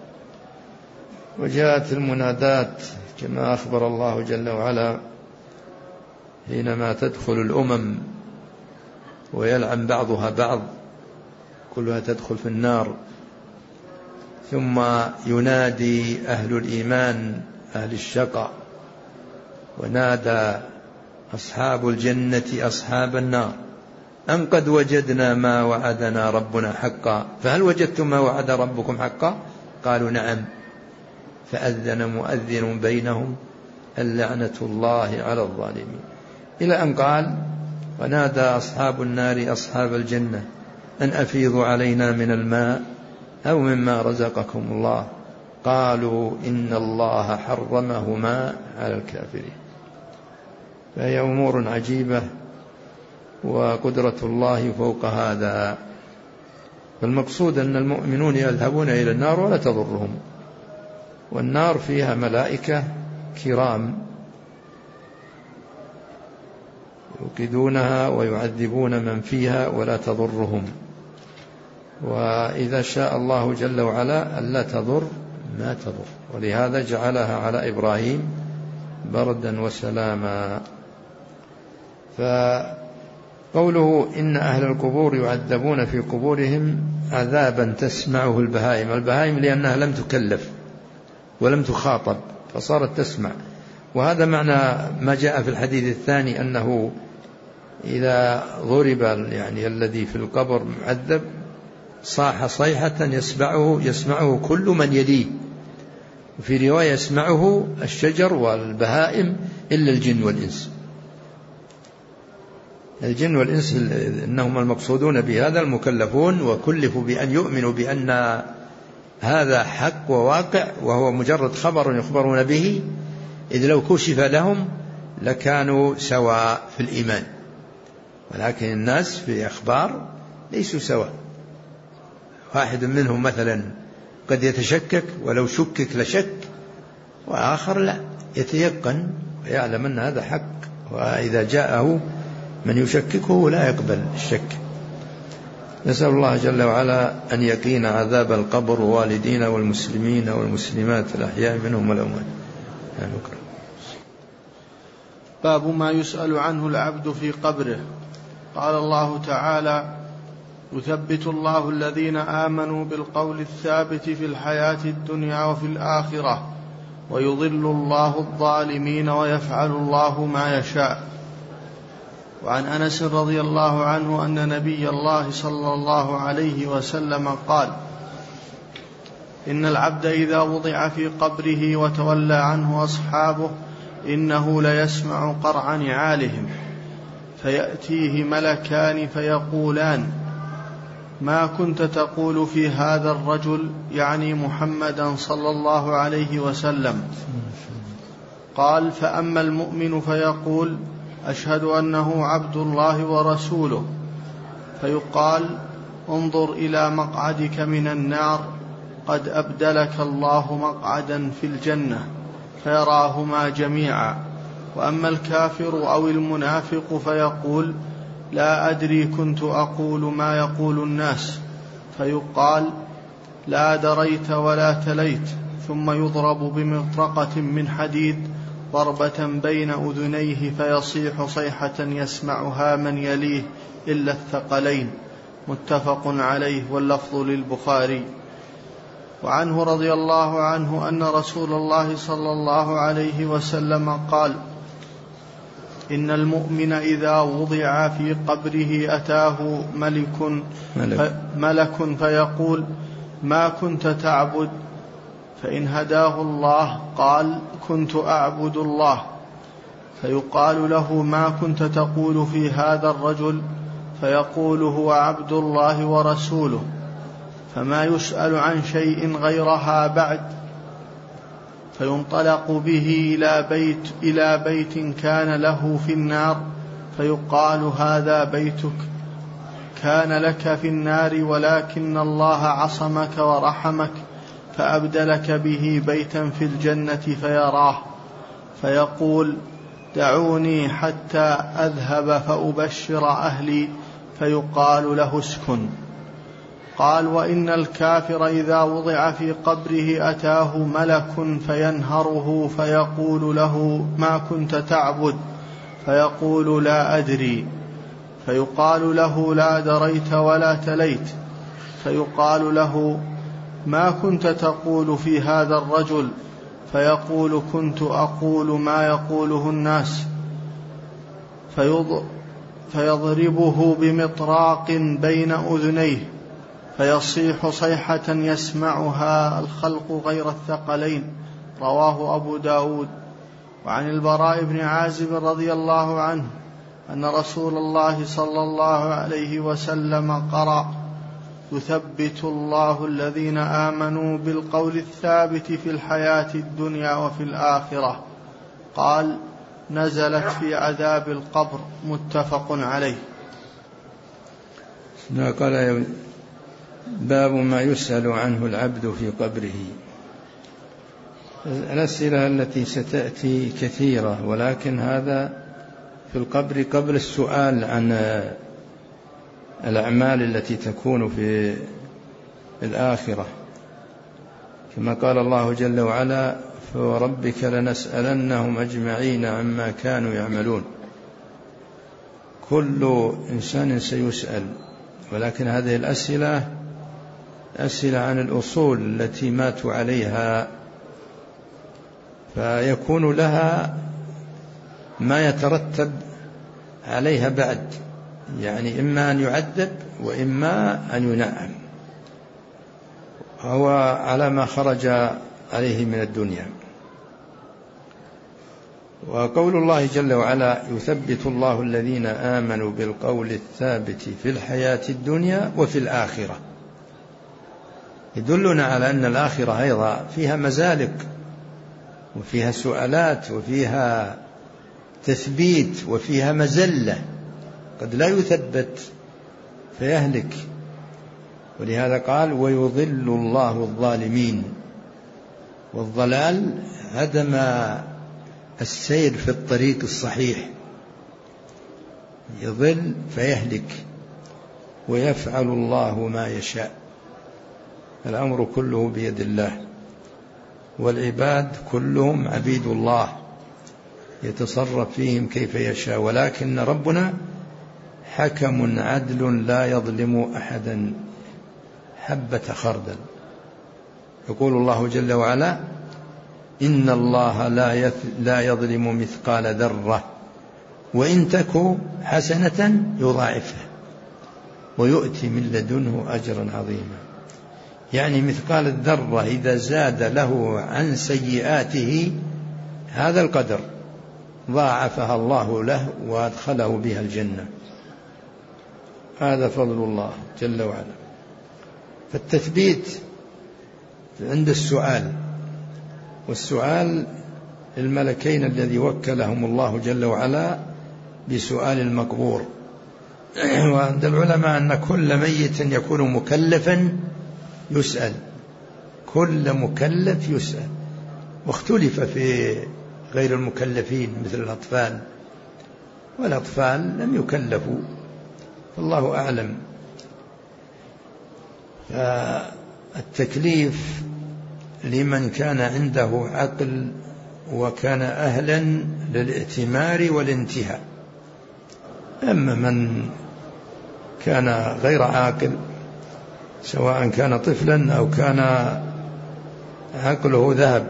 وجاءت المنادات كما أخبر الله جل وعلا حينما تدخل الأمم ويلعن بعضها بعض كلها تدخل في النار، ثم ينادي أهل الإيمان أهل الشقاء، ونادى أصحاب الجنة أصحاب النار أن قد وجدنا ما وعدنا ربنا حقا فهل وجدتم ما وعد ربكم حقا؟ قالوا نعم. فأذن مؤذن بينهم اللعنة الله على الظالمين، إلى أن قال ونادى أصحاب النار أصحاب الجنة أن أفيضوا علينا من الماء أو مما رزقكم الله قالوا إن الله حرمهما على الكافرين. فهي أمور عجيبة، وقدرة الله فوق هذا. فالمقصود أن المؤمنون يذهبون إلى النار ولا تضرهم، والنار فيها ملائكة كرام يوقدونها ويعذبون من فيها ولا تضرهم، وإذا شاء الله جل وعلا ألا تضر ما تضر، ولهذا جعلها على إبراهيم بردا وسلاما. فقوله إن أهل القبور يعذبون في قبورهم عذابا تسمعه البهائم، البهائم لأنها لم تكلف ولم تخاطب فصارت تسمع، وهذا معنى ما جاء في الحديث الثاني أنه إذا ضرب يعني الذي في القبر معذب صاح صيحة يسمعه يسمعه كل من يليه، وفي رواية يسمعه الشجر والبهائم إلا الجن والإنس. الجن والإنس إنهم المقصودون بهذا المكلفون، وكلفوا بأن يؤمنوا بأن هذا حق وواقع، وهو مجرد خبر يخبرون به، إذ لو كشف لهم لكانوا سواء في الإيمان، ولكن الناس في أخبار ليسوا سواء. واحد منهم مثلا قد يتشكك ولو شكك لشك، وآخر لا يتيقن ويعلم أن هذا حق، وإذا جاءه من يشككه لا يقبل الشك. نسأل الله جل وعلا أن يقينا عذاب القبر والدينا والمسلمين والمسلمات الأحياء منهم والأموات. باب ما يسأل عنه العبد في قبره. قال الله تعالى: يثبت الله الذين آمنوا بالقول الثابت في الحياة الدنيا وفي الآخرة ويضل الله الظالمين ويفعل الله ما يشاء. وعن أنس رضي الله عنه أن نبي الله صلى الله عليه وسلم قال: إن العبد إذا وضع في قبره وتولى عنه أصحابه إنه ليسمع قرع نعالهم، فيأتيه ملكان فيقولان: ما كنت تقول في هذا الرجل، يعني محمدا صلى الله عليه وسلم؟ قال: فأما المؤمن فيقول: أشهد أنه عبد الله ورسوله. فيقال: انظر إلى مقعدك من النار، قد أبدلك الله مقعدا في الجنة، فيراهما جميعا. وأما الكافر أو المنافق فيقول: لا أدري كنت أقول ما يقول الناس. فيقال: لا دريت ولا تليت. ثم يضرب بمطرقة من حديد ضربة بين أذنيه فيصيح صيحة يسمعها من يليه إلا الثقلين. متفق عليه، واللفظ للبخاري. وعنه رضي الله عنه أن رسول الله صلى الله عليه وسلم قال: إن المؤمن إذا وضع في قبره أتاه ملك, ملك. ملك فيقول: ما كنت تعبد؟ فإن هداه الله قال: كنت أعبد الله. فيقال له: ما كنت تقول في هذا الرجل؟ فيقول: هو عبد الله ورسوله. فما يسأل عن شيء غيرها بعد. فينطلق به إلى بيت, إلى بيت كان له في النار، فيقال: هذا بيتك كان لك في النار، ولكن الله عصمك ورحمك فأبدلك به بيتا في الجنة فيراه. فيقول: دعوني حتى أذهب فأبشر أهلي. فيقال له: اسكن. قال: وإن الكافر إذا وضع في قبره أتاه ملك فينهره فيقول له: ما كنت تعبد؟ فيقول: لا أدري. فيقال له: لا دريت ولا تليت. فيقال له: ما كنت تقول في هذا الرجل؟ فيقول: كنت أقول ما يقوله الناس. فيضربه بمطراق بين أذنيه فيصيح صيحة يسمعها الخلق غير الثقلين. رواه أبو داود. وعن البراء بن عازب رضي الله عنه أن رسول الله صلى الله عليه وسلم قرأ: يثبت الله الذين آمنوا بالقول الثابت في الحياة الدنيا وفي الآخرة. قال: نزلت في عذاب القبر متفق عليه. قال باب ما يسأل عنه العبد في قبره. الأسئلة التي ستأتي كثيرة، ولكن هذا في القبر قبل السؤال عن الأعمال التي تكون في الآخرة، كما قال الله جل وعلا فوربك لنسألنهم أجمعين عما كانوا يعملون. كل إنسان سيسأل، ولكن هذه الأسئلة أسئلة عن الأصول التي ماتوا عليها، فيكون لها ما يترتب عليها بعد، يعني إما أن يعذب وإما أن ينعم، هو على ما خرج عليه من الدنيا. وقول الله جل وعلا يثبت الله الذين آمنوا بالقول الثابت في الحياة الدنيا وفي الآخرة، يدلنا على أن الآخرة أيضا فيها مزالق وفيها سؤالات وفيها تثبيت وفيها مزلة، قد لا يثبت فيهلك. ولهذا قال ويضل الله الظالمين، والضلال هدم السير في الطريق الصحيح، يضل فيهلك، ويفعل الله ما يشاء، الأمر كله بيد الله، والعباد كلهم عبيد الله يتصرف فيهم كيف يشاء، ولكن ربنا حكم عدل لا يظلم أحدا حبة خردل. يقول الله جل وعلا إن الله لا يظلم مثقال ذرة وإن تك حسنة يضاعفها ويؤتي من لدنه أجرا عظيما. يعني مثقال الذرة إذا زاد له عن سيئاته هذا القدر ضاعفها الله له وأدخله بها الجنة، هذا فضل الله جل وعلا. فالتثبيت عند السؤال، والسؤال الملكين الذي وكلهم الله جل وعلا بسؤال المقبور. وعند العلماء أن كل ميت يكون مكلفا يسأل، كل مكلف يسأل، واختلف في غير المكلفين مثل الأطفال، والأطفال لم يكلفوا فالله أعلم. فالتكليف لمن كان عنده عقل وكان أهلا للائتمار والانتهاء، أما من كان غير عاقل سواء كان طفلا أو كان عقله ذهب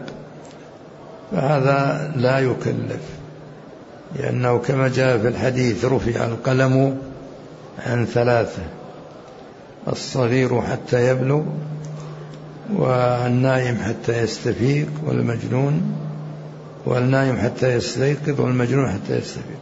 فهذا لا يكلف، لأنه كما جاء في الحديث رفع القلم عن ثلاثة: الصغير حتى يبلغ، والنائم حتى يستفيق، والمجنون والنائم حتى يستيقظ، والمجنون حتى يستفيق.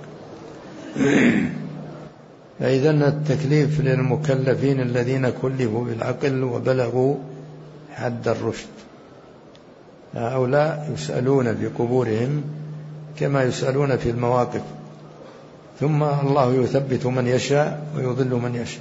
فإذن التكليف للمكلفين الذين كلفوا بالعقل وبلغوا حد الرشد، هؤلاء يسألون في قبورهم كما يسألون في المواقف، ثم الله يثبت من يشاء ويضل من يشاء.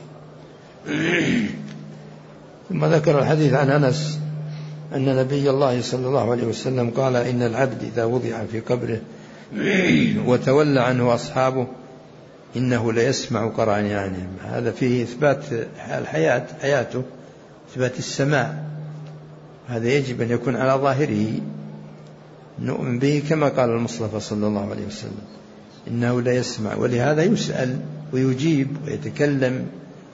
ثم ذكر الحديث عن أنس أن نبي الله صلى الله عليه وسلم قال إن العبد إذا وضع في قبره وتولى عنه أصحابه إنه ليسمع قرع نعالهم. هذا فيه إثبات الحياة، حياته إثبات السماع، هذا يجب أن يكون على ظاهره، نؤمن به كما قال المصطفى صلى الله عليه وسلم إنه لا يسمع، ولهذا يسأل ويجيب ويتكلم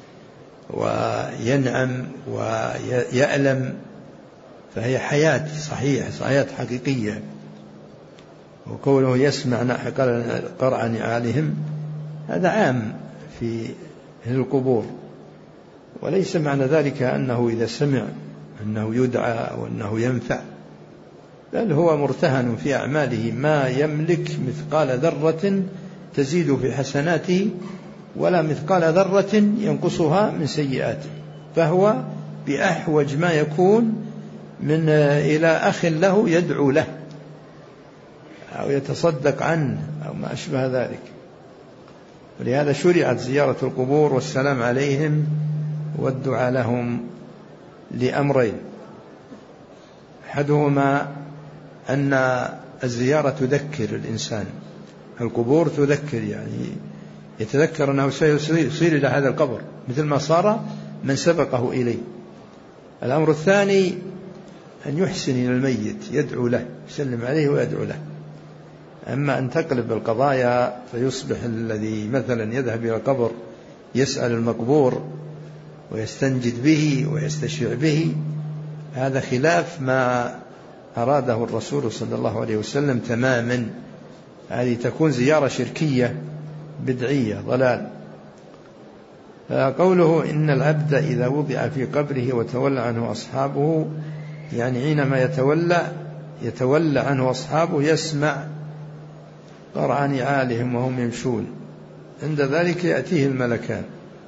وينعم ويألم، فهي حياة صحيحة، حياة حقيقية. وقوله يسمع قرع نعالهم هذا عام في القبور، وليس معنى ذلك أنه إذا سمع أنه يدعى وأنه ينفع، بل هو مرتهن في أعماله ما يملك مثقال ذرة تزيد في حسناته ولا مثقال ذرة ينقصها من سيئاته، فهو بأحوج ما يكون من إلى أخ له يدعو له أو يتصدق عنه أو ما أشبه ذلك. ولهذا شرعت زيارة القبور والسلام عليهم والدعاء لهم لأمرين: أحدهما أن الزيارة تذكر الإنسان، القبور تذكر، يعني يتذكر أنه سيصير إلى هذا القبر مثل ما صار من سبقه إليه. الأمر الثاني أن يحسن إلى الميت، يدعو له، يسلم عليه ويدعو له. أما أن تقلب القضايا فيصبح الذي مثلا يذهب إلى القبر يسأل المقبور ويستنجد به ويستشفع به، هذا خلاف ما أراده الرسول صلى الله عليه وسلم تماما. هذه تكون زيارة شركية بدعية ضلال. فقوله إن العبد إذا وضع في قبره وتولى عنه أصحابه، يعني حينما يتولى يتولى عنه أصحابه يسمع قرع نعالهم وهم يمشون، عند ذلك يأتيه الملكان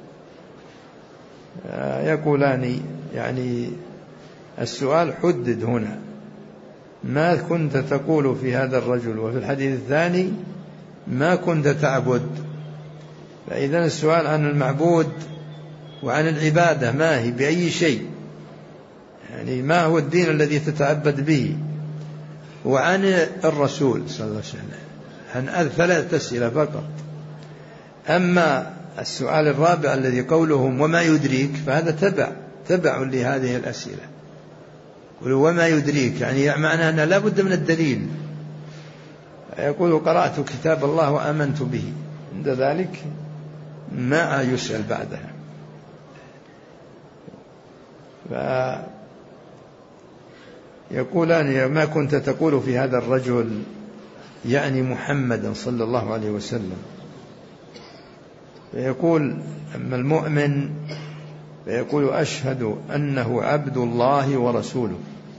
يقولان، يعني السؤال حدد هنا: ما كنت تقول في هذا الرجل؟ وفي الحديث الثاني: ما كنت تعبد؟ فإذا السؤال عن المعبود وعن العبادة ما هي، بأي شيء، يعني ما هو الدين الذي تتعبد به، وعن الرسول صلى الله عليه وسلم، عن ثلاث أسئلة فقط. أما السؤال الرابع الذي قولهم وما يدريك، فهذا تبع تبع لهذه الأسئلة. قولوا وما يدريك، يعني معناه أن لا بد من الدليل. يقول قرأت كتاب الله وآمنت به، عند ذلك ما يسأل بعدها. فيقولان ما كنت تقول في هذا الرجل، يعني محمدا صلى الله عليه وسلم. فيقول أما المؤمن فيقول أشهد أنه عبد الله ورسوله،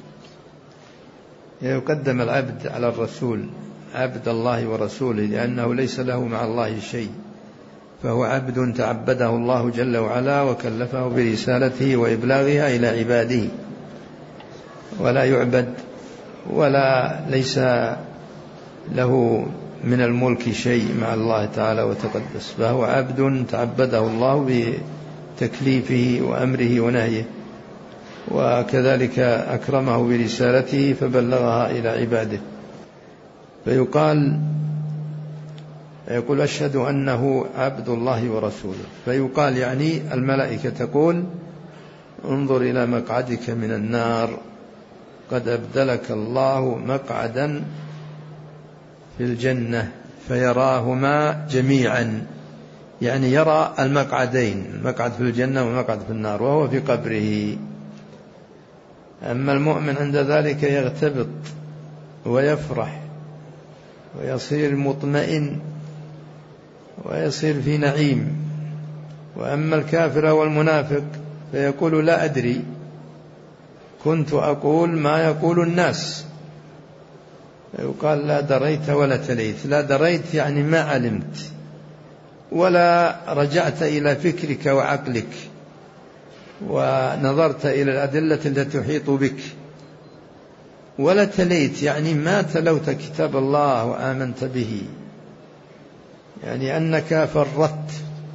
يقدم العبد على الرسول، عبد الله ورسوله، لأنه ليس له مع الله شيء، فهو عبد تعبده الله جل وعلا وكلفه برسالته وإبلاغها إلى عباده، ولا يعبد ولا ليس له من الملك شيء مع الله تعالى وتقدس، فهو عبد تعبده الله بتكليفه وأمره ونهيه، وكذلك أكرمه برسالته فبلغها إلى عباده. فيقال يقول أشهد أنه عبد الله ورسوله، فيقال يعني الملائكة تقول انظر إلى مقعدك من النار، قد أبدلك الله مقعدا في الجنة، فيراهما جميعا، يعني يرى المقعدين، المقعد في الجنة والمقعد في النار، وهو في قبره. أما المؤمن عند ذلك يغتبط ويفرح ويصير مطمئن ويصير في نعيم. وأما الكافر والمنافق فيقول لا أدري، كنت أقول ما يقول الناس. يقال لا دريت ولا تليت. لا دريت يعني ما علمت، ولا رجعت إلى فكرك وعقلك ونظرت إلى الأدلة التي تحيط بك. ولا تليت يعني ما تلوت كتاب الله وآمنت به، يعني أنك فرطت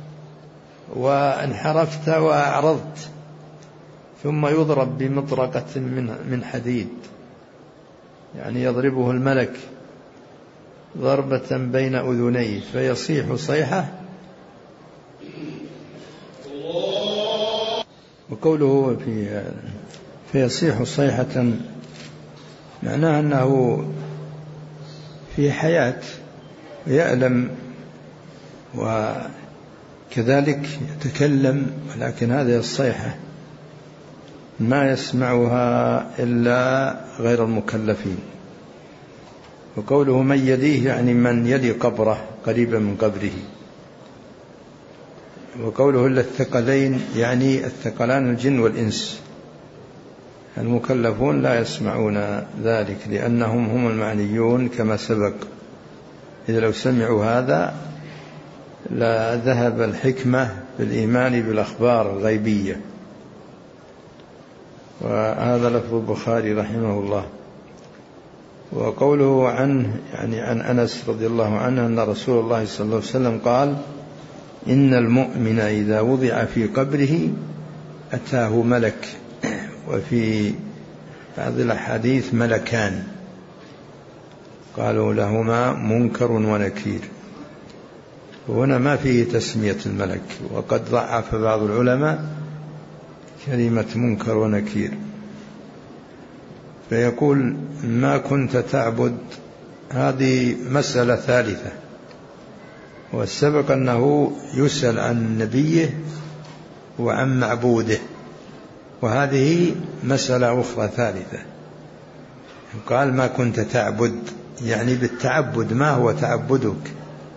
وانحرفت وأعرضت، ثم يضرب بمطرقة من حديد، يعني يضربه الملك ضربة بين أذنيه فيصيح صيحة. وقوله في فيصيح صيحة معناه أنه في حياة ويألم وكذلك يتكلم، ولكن هذه الصيحة ما يسمعها إلا غير المكلفين. وقوله من يليه يعني من يلي قبره قريبا من قبره. وقوله إلا الثقلين يعني الثقلان الجن والإنس، المكلفون لا يسمعون ذلك لأنهم هم المعنيون كما سبق. إذا لو سمعوا هذا لا ذهب الحكمة بالإيمان بالأخبار الغيبية. وهذا لفظ البخاري رحمه الله. وقوله عنه يعني عن أنس رضي الله عنه أن رسول الله صلى الله عليه وسلم قال: إن المؤمن إذا وضع في قبره أتاه ملك، وفي بعض الأحاديث ملكان قالوا لهما منكر ونكير، وهنا ما فيه تسمية الملك، وقد ضعف بعض العلماء كلمة منكر ونكير. فيقول: ما كنت تعبد، هذه مسألة ثالثة، والسبق أنه يسأل عن نبيه وعن معبوده، وهذه مسألة أخرى ثالثة. قال: ما كنت تعبد، يعني بالتعبد، ما هو تعبدك؟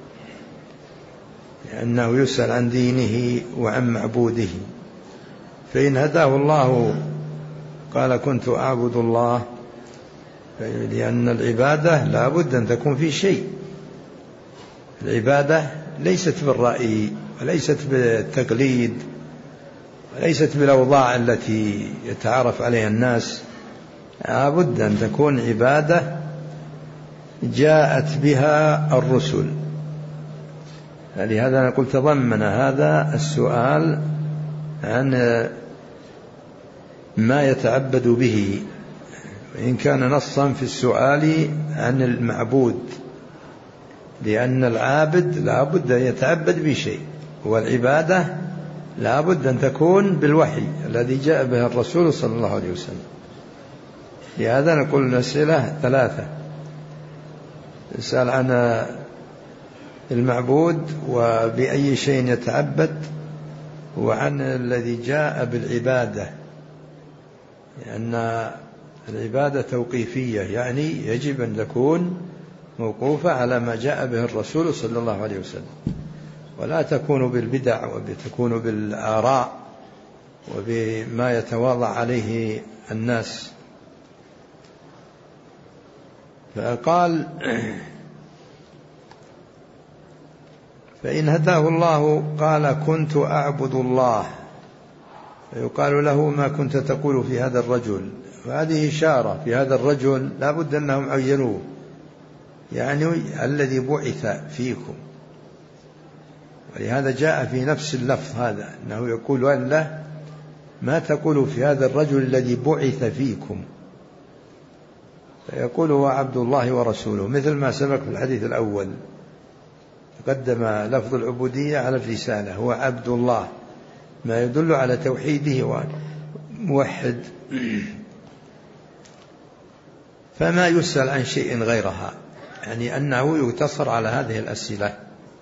لأنه يسأل عن دينه وعن معبوده. فإن هداه الله قال: كنت أعبد الله، لأن العبادة لا بد أن تكون في شيء. العبادة ليست بالرأي، وليست بالتقليد، وليست بالأوضاع التي يتعارف عليها الناس. لا بد أن تكون عبادة جاءت بها الرسل. لهذا نقول تضمن هذا السؤال عن ما يتعبد به، وإن كان نصا في السؤال عن المعبود، لأن العابد لا بد أن يتعبد بشيء، والعبادة لا بد أن تكون بالوحي الذي جاء به الرسول صلى الله عليه وسلم. لهذا نقول الأسئلة ثلاثة: يسأل عن المعبود وبأي شيء يتعبد، وعن الذي جاء بالعبادة، لأن العبادة توقيفية، يعني يجب أن تكون موقوفة على ما جاء به الرسول صلى الله عليه وسلم، ولا تكون بالبدع، وتكون بالآراء وبما يتواضع عليه الناس. فقال: فإن هداه الله قال: كنت أعبد الله، فيقال له: ما كنت تقول في هذا الرجل؟ وهذه إشارة في هذا الرجل لا بد أنهم عينوه، يعني الذي بعث فيكم. ولهذا جاء في نفس اللفظ هذا أنه يقول له: ما تقول في هذا الرجل الذي بعث فيكم؟ فيقول: هو عبد الله ورسوله، مثل ما سبق في الحديث الأول، تقدم لفظ العبودية على الرسالة، هو عبد الله، ما يدل على توحيده وموحد. فما يسأل عن شيء غيرها، يعني أنه يقتصر على هذه الأسئلة،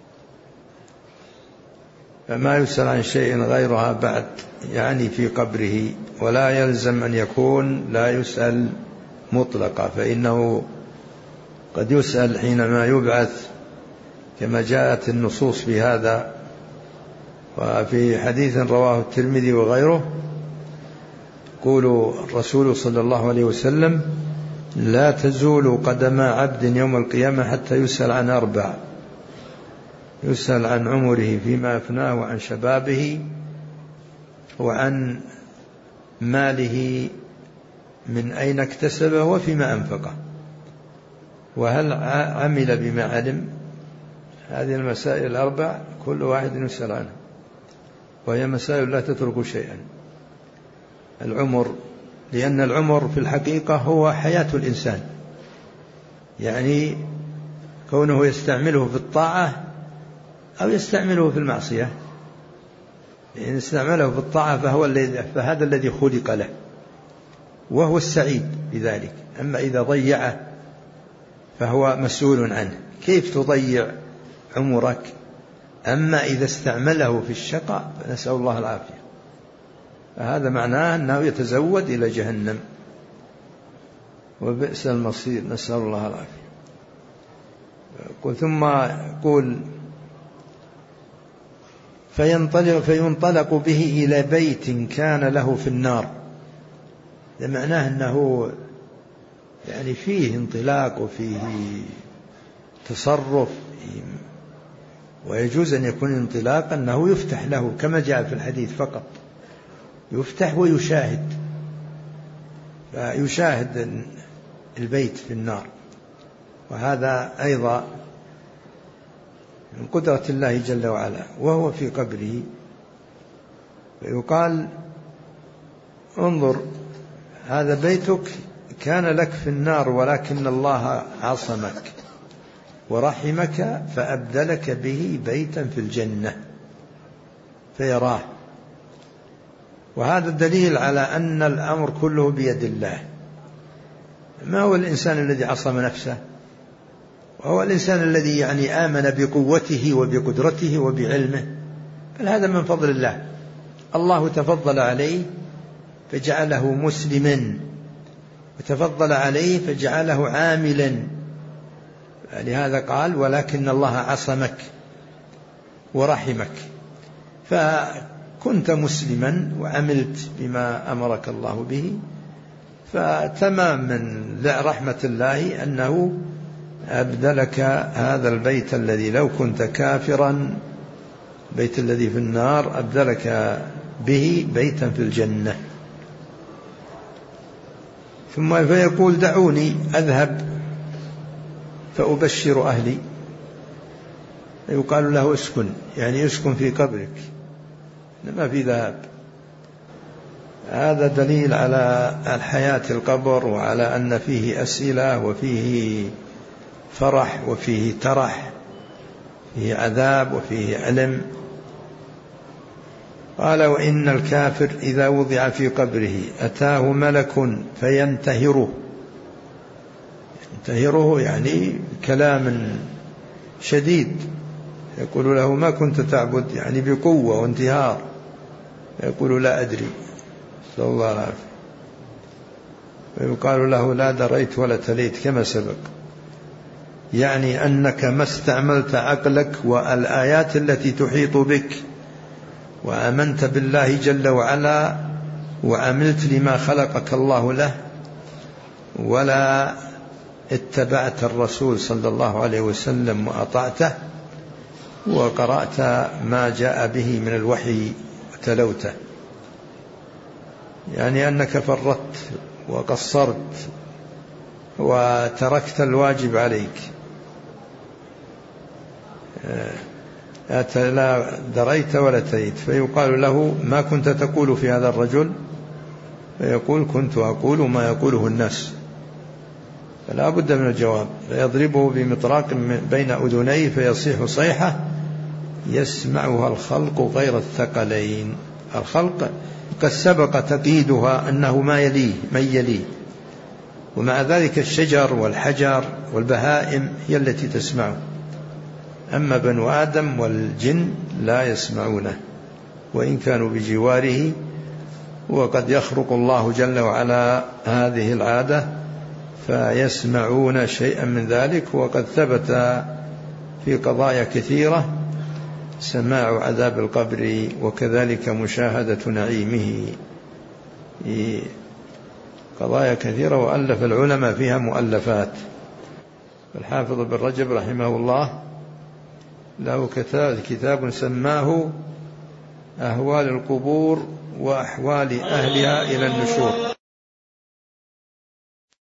فما يسأل عن شيء غيرها بعد، يعني في قبره، ولا يلزم أن يكون لا يسأل مطلقا، فإنه قد يسأل حينما يبعث، كما جاءت النصوص بهذا. وفي حديث رواه الترمذي وغيره يقول الرسول صلى الله عليه وسلم: لا تزول قدم عبد يوم القيامة حتى يسأل عن أربع: يسأل عن عمره فيما أفناه، وعن شبابه، وعن ماله من أين اكتسبه، وفيما أنفقه، وهل عمل بما علم. هذه المسائل الأربع كل واحد يسأل عنها، وهي مسائل لا تترك شيئا. العمر، لأن العمر في الحقيقة هو حياة الإنسان، يعني كونه يستعمله في الطاعة أو يستعمله في المعصية. إن استعمله في الطاعة فهو الذي فهذا الذي خلق له، وهو السعيد بذلك. أما إذا ضيعه فهو مسؤول عنه، كيف تضيع عمرك؟ أما إذا استعمله في الشقاء فنسأل الله العافية، فهذا معناه أنه يتزود إلى جهنم، وبئس المصير، نسأل الله العافية. ثم يقول: فينطلق, فينطلق به إلى بيت كان له في النار. ده معناه أنه يعني فيه انطلاق وفيه تصرف، ويجوز أن يكون انطلاق أنه يفتح له كما جاء في الحديث فقط، يفتح ويشاهد، فيشاهد البيت في النار. وهذا أيضا من قدرة الله جل وعلا. وهو في قبره فيقال انظر هذا بيتك كان لك في النار ولكن الله عصمك ورحمك فأبدلك به بيتا في الجنة فيراه. وهذا الدليل على أن الأمر كله بيد الله. ما هو الإنسان الذي عصم نفسه؟ وهو الإنسان الذي يعني آمن بقوته وبقدرته وبعلمه، بل هذا من فضل الله. الله تفضل عليه فجعله مسلما، وتفضل عليه فجعله عاملا. لهذا قال ولكن الله عصمك ورحمك، فكنت مسلما وعملت بما أمرك الله به، فتمام من رحمة الله أنه أبدلك هذا البيت الذي لو كنت كافرا، بيت الذي في النار، أبدلك به بيتا في الجنة. ثم فيقول دعوني أذهب فأبشر أهلي، يقال له اسكن، يعني اسكن في قبرك، ما في ذهاب. هذا دليل على الحياة القبر، وعلى أن فيه أسئلة وفيه فرح وفيه ترح، فيه عذاب وفيه علم. قال وإن الكافر إذا وضع في قبره أتاه ملك فينتهره، ينتهره يعني كلام شديد، يقول له ما كنت تعبد، يعني بقوة وانتهار، يقول لا أدري، صلى الله عليه وسلم. ويقال له لا دريت ولا تليت كما سبق، يعني أنك ما استعملت عقلك والآيات التي تحيط بك، وآمنت بالله جل وعلا وعملت لما خلقك الله له، ولا اتبعت الرسول صلى الله عليه وسلم وأطعته، وقرأت ما جاء به من الوحي وتلوته، يعني أنك فرطت وقصرت وتركت الواجب عليك. لا دريت ولا تليت. فيقال له ما كنت تقول في هذا الرجل؟ فيقول كنت أقول ما يقوله الناس. فلا بد من الجواب. فيضربه بمطراق بين أذنيه فيصيح صيحة يسمعها الخلق غير الثقلين. الخلق قد سبق تقييدها أنه ما يليه من يليه، ومع ذلك الشجر والحجر والبهائم هي التي تسمعه، أما بنو آدم والجن لا يسمعونه وإن كانوا بجواره. وقد يخرق الله جل وعلا هذه العادة فيسمعون شيئا من ذلك. وقد ثبت في قضايا كثيرة سماع عذاب القبر، وكذلك مشاهدة نعيمه، قضايا كثيرة وألف العلماء فيها مؤلفات. الحافظ بن رجب رحمه الله له كتاب سماه أهوال القبور وأحوال أهلها إلى النشور.